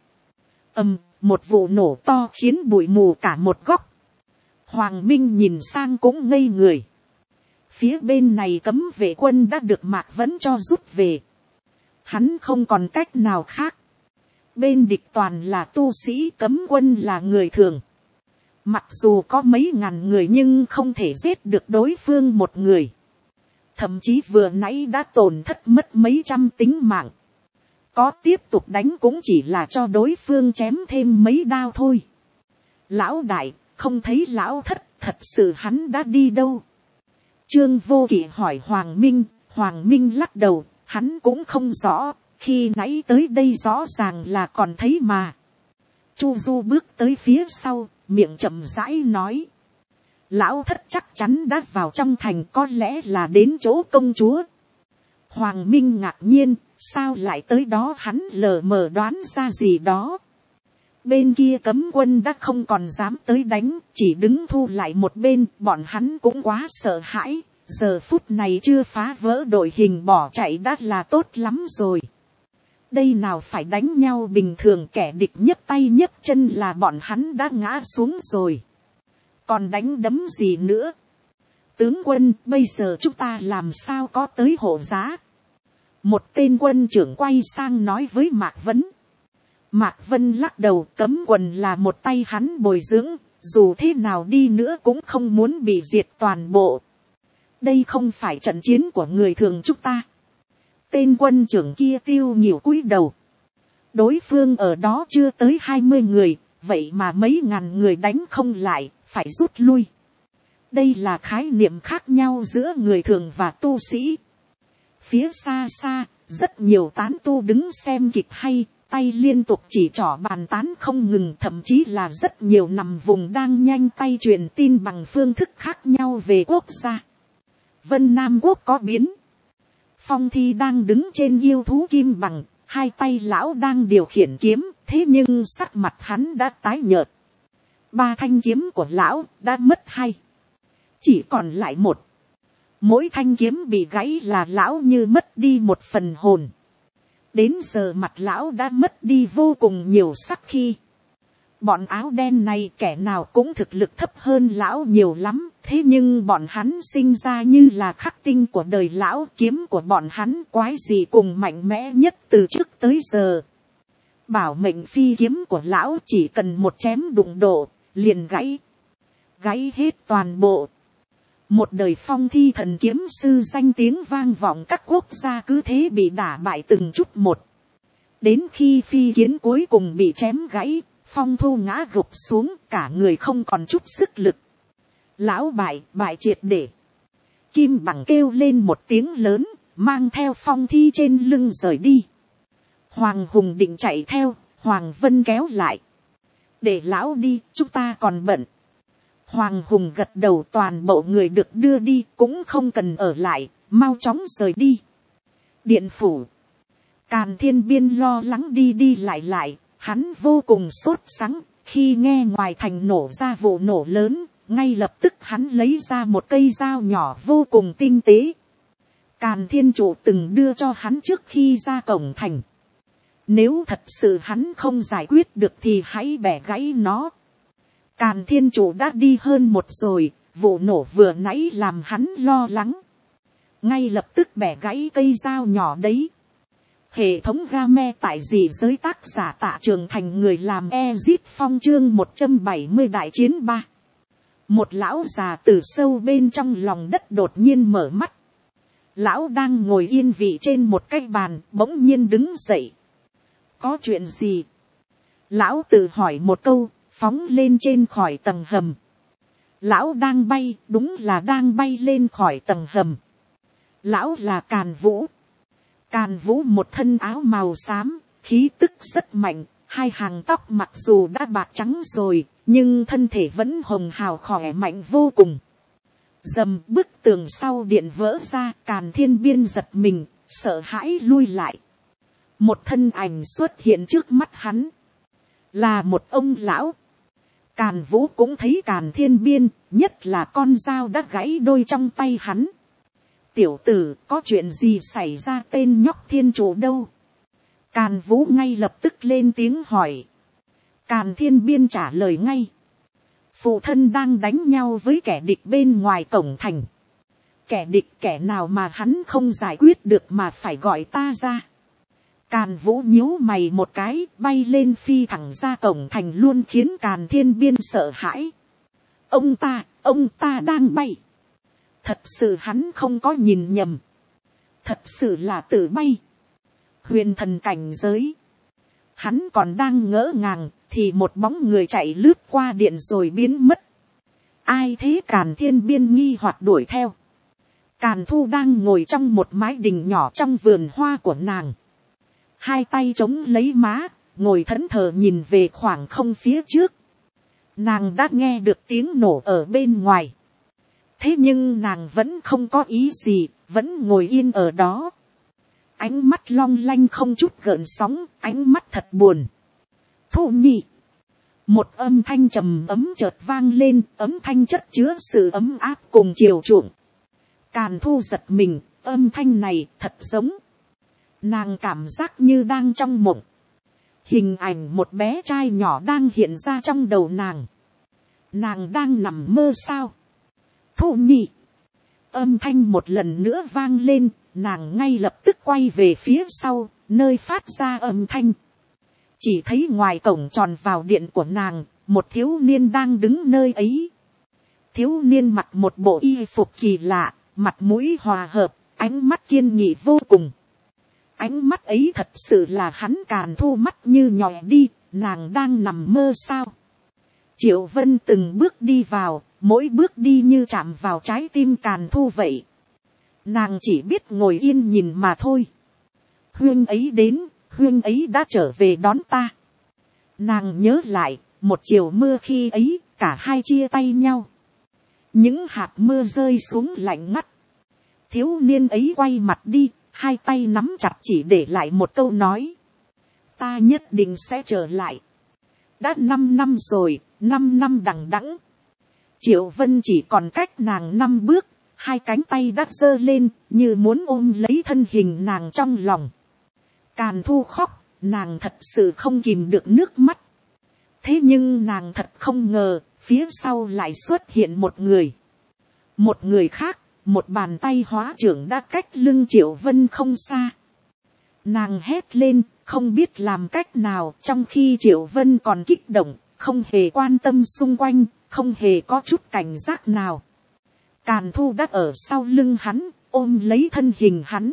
[SPEAKER 1] Một vụ nổ to khiến bụi mù cả một góc. Hoàng Minh nhìn sang cũng ngây người. Phía bên này cấm vệ quân đã được Mạc Vẫn cho rút về. Hắn không còn cách nào khác. Bên địch toàn là tu sĩ, cấm quân là người thường. Mặc dù có mấy ngàn người nhưng không thể giết được đối phương một người. Thậm chí vừa nãy đã tổn thất mất mấy trăm tính mạng. Có tiếp tục đánh cũng chỉ là cho đối phương chém thêm mấy đao thôi. Lão đại, không thấy lão thất, thật sự hắn đã đi đâu? Trương Vô Kỵ hỏi Hoàng Minh lắc đầu, hắn cũng không rõ, khi nãy tới đây rõ ràng là còn thấy mà. Chu Du bước tới phía sau, miệng chậm rãi nói. Lão thất chắc chắn đã vào trong thành, có lẽ là đến chỗ công chúa. Hoàng Minh ngạc nhiên, sao lại tới đó, hắn lờ mờ đoán ra gì đó. Bên kia cấm quân đã không còn dám tới đánh, chỉ đứng thu lại một bên, bọn hắn cũng quá sợ hãi, giờ phút này chưa phá vỡ đội hình bỏ chạy đã là tốt lắm rồi. Đây nào phải đánh nhau bình thường, kẻ địch nhấc tay nhấc chân là bọn hắn đã ngã xuống rồi. Còn đánh đấm gì nữa? Tướng quân, bây giờ chúng ta làm sao có tới hộ giá? Một tên quân trưởng quay sang nói với Mạc Vấn. Mạc Vân lắc đầu, cấm quần là một tay hắn bồi dưỡng, dù thế nào đi nữa cũng không muốn bị diệt toàn bộ. Đây không phải trận chiến của người thường chúng ta. Tên quân trưởng kia tiêu nhiều cúi đầu. Đối phương ở đó chưa tới 20 người, vậy mà mấy ngàn người đánh không lại, phải rút lui. Đây là khái niệm khác nhau giữa người thường và tu sĩ. Phía xa xa, rất nhiều tán tu đứng xem kịch hay, tay liên tục chỉ trỏ bàn tán không ngừng, thậm chí là rất nhiều nằm vùng đang nhanh tay truyền tin bằng phương thức khác nhau về quốc gia. Vân Nam Quốc có biến. Phong Thi đang đứng trên yêu thú kim bằng, hai tay lão đang điều khiển kiếm, thế nhưng sắc mặt hắn đã tái nhợt. 3 thanh kiếm của lão đã mất 2. Chỉ còn lại 1. Mỗi thanh kiếm bị gãy là lão như mất đi một phần hồn. Đến giờ mặt lão đã mất đi vô cùng nhiều sắc khi. Bọn áo đen này kẻ nào cũng thực lực thấp hơn lão nhiều lắm. Thế nhưng bọn hắn sinh ra như là khắc tinh của đời lão. Kiếm của bọn hắn quái gì cùng mạnh mẽ nhất từ trước tới giờ. Bảo mệnh phi kiếm của lão chỉ cần một chém đụng độ, liền gãy. Gãy hết toàn bộ. Một đời Phong Thi thần kiếm sư danh tiếng vang vọng các quốc gia cứ thế bị đả bại từng chút một. Đến khi phi kiếm cuối cùng bị chém gãy, Phong Thu ngã gục xuống, cả người không còn chút sức lực. Lão bại triệt để. Kim bằng kêu lên một tiếng lớn, mang theo Phong Thi trên lưng rời đi. Hoàng Hùng định chạy theo, Hoàng Vân kéo lại. Để lão đi, chúng ta còn bận. Hoàng Hùng gật đầu, toàn bộ người được đưa đi cũng không cần ở lại, mau chóng rời đi. Điện phủ. Càn Thiên Biên lo lắng đi lại, hắn vô cùng sốt sắng, khi nghe ngoài thành nổ ra vụ nổ lớn, ngay lập tức hắn lấy ra một cây dao nhỏ vô cùng tinh tế. Càn Thiên Chủ từng đưa cho hắn trước khi ra cổng thành. Nếu thật sự hắn không giải quyết được thì hãy bẻ gãy nó. Càn Thiên Chủ đã đi hơn một rồi, vụ nổ vừa nãy làm hắn lo lắng. Ngay lập tức bẻ gãy cây dao nhỏ đấy. Hệ thống game tại dị giới tác giả Tạ Trường Thành, người làm Ezit Phong chương 170 đại chiến 3. Một lão già từ sâu bên trong lòng đất đột nhiên mở mắt. Lão đang ngồi yên vị trên một cái bàn, bỗng nhiên đứng dậy. Có chuyện gì? Lão tự hỏi một câu, phóng lên trên khỏi tầng hầm. Lão đang bay, đúng là đang bay lên khỏi tầng hầm. Lão là Càn Vũ. Càn Vũ một thân áo màu xám, khí tức rất mạnh, hai hàng tóc mặc dù đã bạc trắng rồi, nhưng thân thể vẫn hồng hào khỏe mạnh vô cùng. Dầm, bức tường sau điện vỡ ra, Càn Thiên Biên giật mình, sợ hãi lui lại. Một thân ảnh xuất hiện trước mắt hắn. Là một ông lão. Càn Vũ cũng thấy Càn Thiên Biên, nhất là con dao đã gãy đôi trong tay hắn. Tiểu tử, có chuyện gì xảy ra, tên nhóc Thiên Chủ đâu? Càn Vũ ngay lập tức lên tiếng hỏi. Càn Thiên Biên trả lời ngay. Phụ thân đang đánh nhau với kẻ địch bên ngoài cổng thành. Kẻ địch kẻ nào mà hắn không giải quyết được mà phải gọi ta ra. Càn Vũ nhíu mày một cái, bay lên phi thẳng ra cổng thành luôn, khiến Càn Thiên Biên sợ hãi. Ông ta đang bay. Thật sự hắn không có nhìn nhầm. Thật sự là tự bay. Huyền thần cảnh giới. Hắn còn đang ngỡ ngàng, thì một bóng người chạy lướt qua điện rồi biến mất. Ai thế? Càn Thiên Biên nghi hoặc đuổi theo. Càn Thu đang ngồi trong một mái đình nhỏ trong vườn hoa của nàng. Hai tay chống lấy má, ngồi thẫn thờ nhìn về khoảng không phía trước. Nàng đã nghe được tiếng nổ ở bên ngoài. Thế nhưng nàng vẫn không có ý gì, vẫn ngồi yên ở đó. Ánh mắt long lanh không chút gợn sóng, ánh mắt thật buồn. Thu Nhi. Một âm thanh trầm ấm chợt vang lên, âm thanh chất chứa sự ấm áp cùng chiều chuộng. Càn Thu giật mình, âm thanh này thật giống. Nàng cảm giác như đang trong mộng. Hình ảnh một bé trai nhỏ đang hiện ra trong đầu nàng. Nàng đang nằm mơ sao? Thu Nhi. Âm thanh một lần nữa vang lên, nàng ngay lập tức quay về phía sau, nơi phát ra âm thanh. Chỉ thấy ngoài cổng tròn vào điện của nàng, một thiếu niên đang đứng nơi ấy. Thiếu niên mặc một bộ y phục kỳ lạ, mặt mũi hòa hợp, ánh mắt kiên nghị vô cùng. Ánh mắt ấy thật sự là hắn Càn Thu mắt như nhòe đi, nàng đang nằm mơ sao. Triệu Vân từng bước đi vào, mỗi bước đi như chạm vào trái tim Càn Thu vậy. Nàng chỉ biết ngồi yên nhìn mà thôi. Huynh ấy đến, huynh ấy đã trở về đón ta. Nàng nhớ lại, một chiều mưa khi ấy, cả hai chia tay nhau. Những hạt mưa rơi xuống lạnh ngắt. Thiếu niên ấy quay mặt đi, hai tay nắm chặt chỉ để lại một câu nói. Ta nhất định sẽ trở lại. Đã 5 năm rồi, 5 năm đằng đẵng. Triệu Vân chỉ còn cách nàng 5 bước, hai cánh tay đã giơ lên, như muốn ôm lấy thân hình nàng trong lòng. Càn Thu khóc, nàng thật sự không kìm được nước mắt. Thế nhưng nàng thật không ngờ, phía sau lại xuất hiện một người. Một người khác, một bàn tay hóa trưởng đã cách lưng Triệu Vân không xa. Nàng hét lên, không biết làm cách nào, trong khi Triệu Vân còn kích động, không hề quan tâm xung quanh, không hề có chút cảnh giác nào. Càn Thu đã ở sau lưng hắn, ôm lấy thân hình hắn.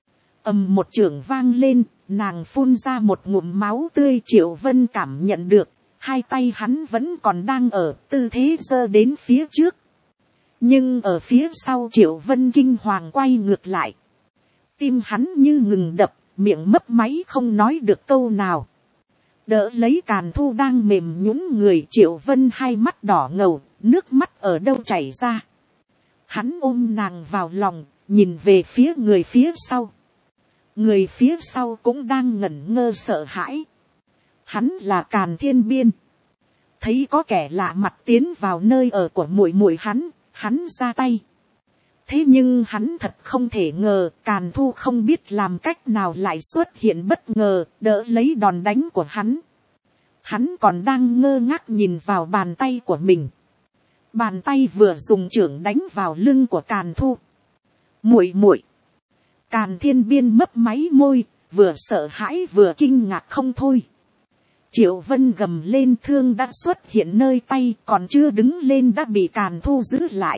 [SPEAKER 1] Ầm một chưởng vang lên, nàng phun ra một ngụm máu tươi. Triệu Vân cảm nhận được, hai tay hắn vẫn còn đang ở tư thế giơ đến phía trước. Nhưng ở phía sau Triệu Vân kinh hoàng quay ngược lại. Tim hắn như ngừng đập, miệng mấp máy không nói được câu nào. Đỡ lấy Càn Thu đang mềm nhũn người, Triệu Vân hai mắt đỏ ngầu, nước mắt ở đâu chảy ra. Hắn ôm nàng vào lòng, nhìn về phía người phía sau. Người phía sau cũng đang ngẩn ngơ sợ hãi. Hắn là Càn Thiên Biên. Thấy có kẻ lạ mặt tiến vào nơi ở của muội muội hắn ra tay. Thế nhưng hắn thật không thể ngờ, Càn Thu không biết làm cách nào lại xuất hiện bất ngờ, đỡ lấy đòn đánh của hắn. Hắn còn đang ngơ ngác nhìn vào bàn tay của mình. Bàn tay vừa dùng chưởng đánh vào lưng của Càn Thu. Muội muội. Càn Thiên Biên mấp máy môi, vừa sợ hãi vừa kinh ngạc không thôi. Triệu Vân gầm lên, thương đã xuất hiện nơi tay, còn chưa đứng lên đã bị Càn Thu giữ lại.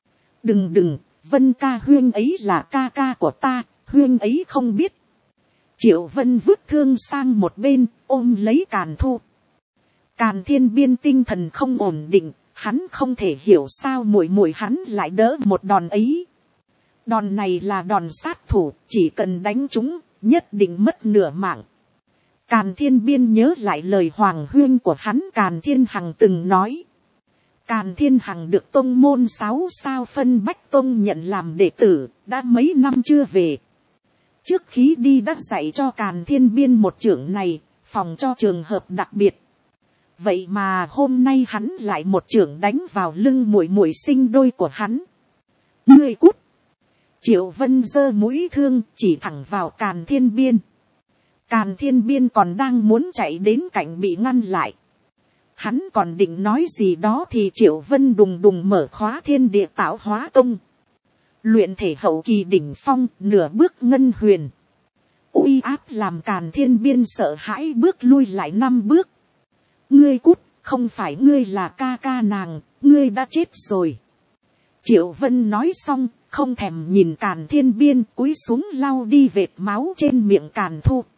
[SPEAKER 1] Đừng, Vân ca, huyên ấy là ca ca của ta, huyên ấy không biết. Triệu Vân vứt thương sang một bên, ôm lấy Càn Thu. Càn Thiên Biên tinh thần không ổn định, hắn không thể hiểu sao muội muội hắn lại đỡ một đòn ấy. Đòn này là đòn sát thủ, chỉ cần đánh chúng, nhất định mất nửa mạng. Càn Thiên Biên nhớ lại lời hoàng huyên của hắn Càn Thiên Hằng từng nói. Càn Thiên Hằng được tông môn 6 sao phân bách tông nhận làm đệ tử, đã mấy năm chưa về. Trước khi đi đã dạy cho Càn Thiên Biên một chưởng này, phòng cho trường hợp đặc biệt. Vậy mà hôm nay hắn lại một chưởng đánh vào lưng muội muội sinh đôi của hắn. Ngươi cút! Triệu Vân giơ mũi thương chỉ thẳng vào Càn Thiên Biên. Càn Thiên Biên còn đang muốn chạy đến cạnh bị ngăn lại. Hắn còn định nói gì đó thì Triệu Vân đùng đùng mở khóa thiên địa tạo hóa tông. Luyện thể hậu kỳ đỉnh phong, nửa bước ngân huyền. Uy áp làm Càn Thiên Biên sợ hãi bước lui lại 5 bước. Ngươi cút, không phải ngươi là ca ca nàng, ngươi đã chết rồi. Triệu Vân nói xong, không thèm nhìn Càn Thiên Biên, cúi xuống lau đi vệt máu trên miệng Càn Thu.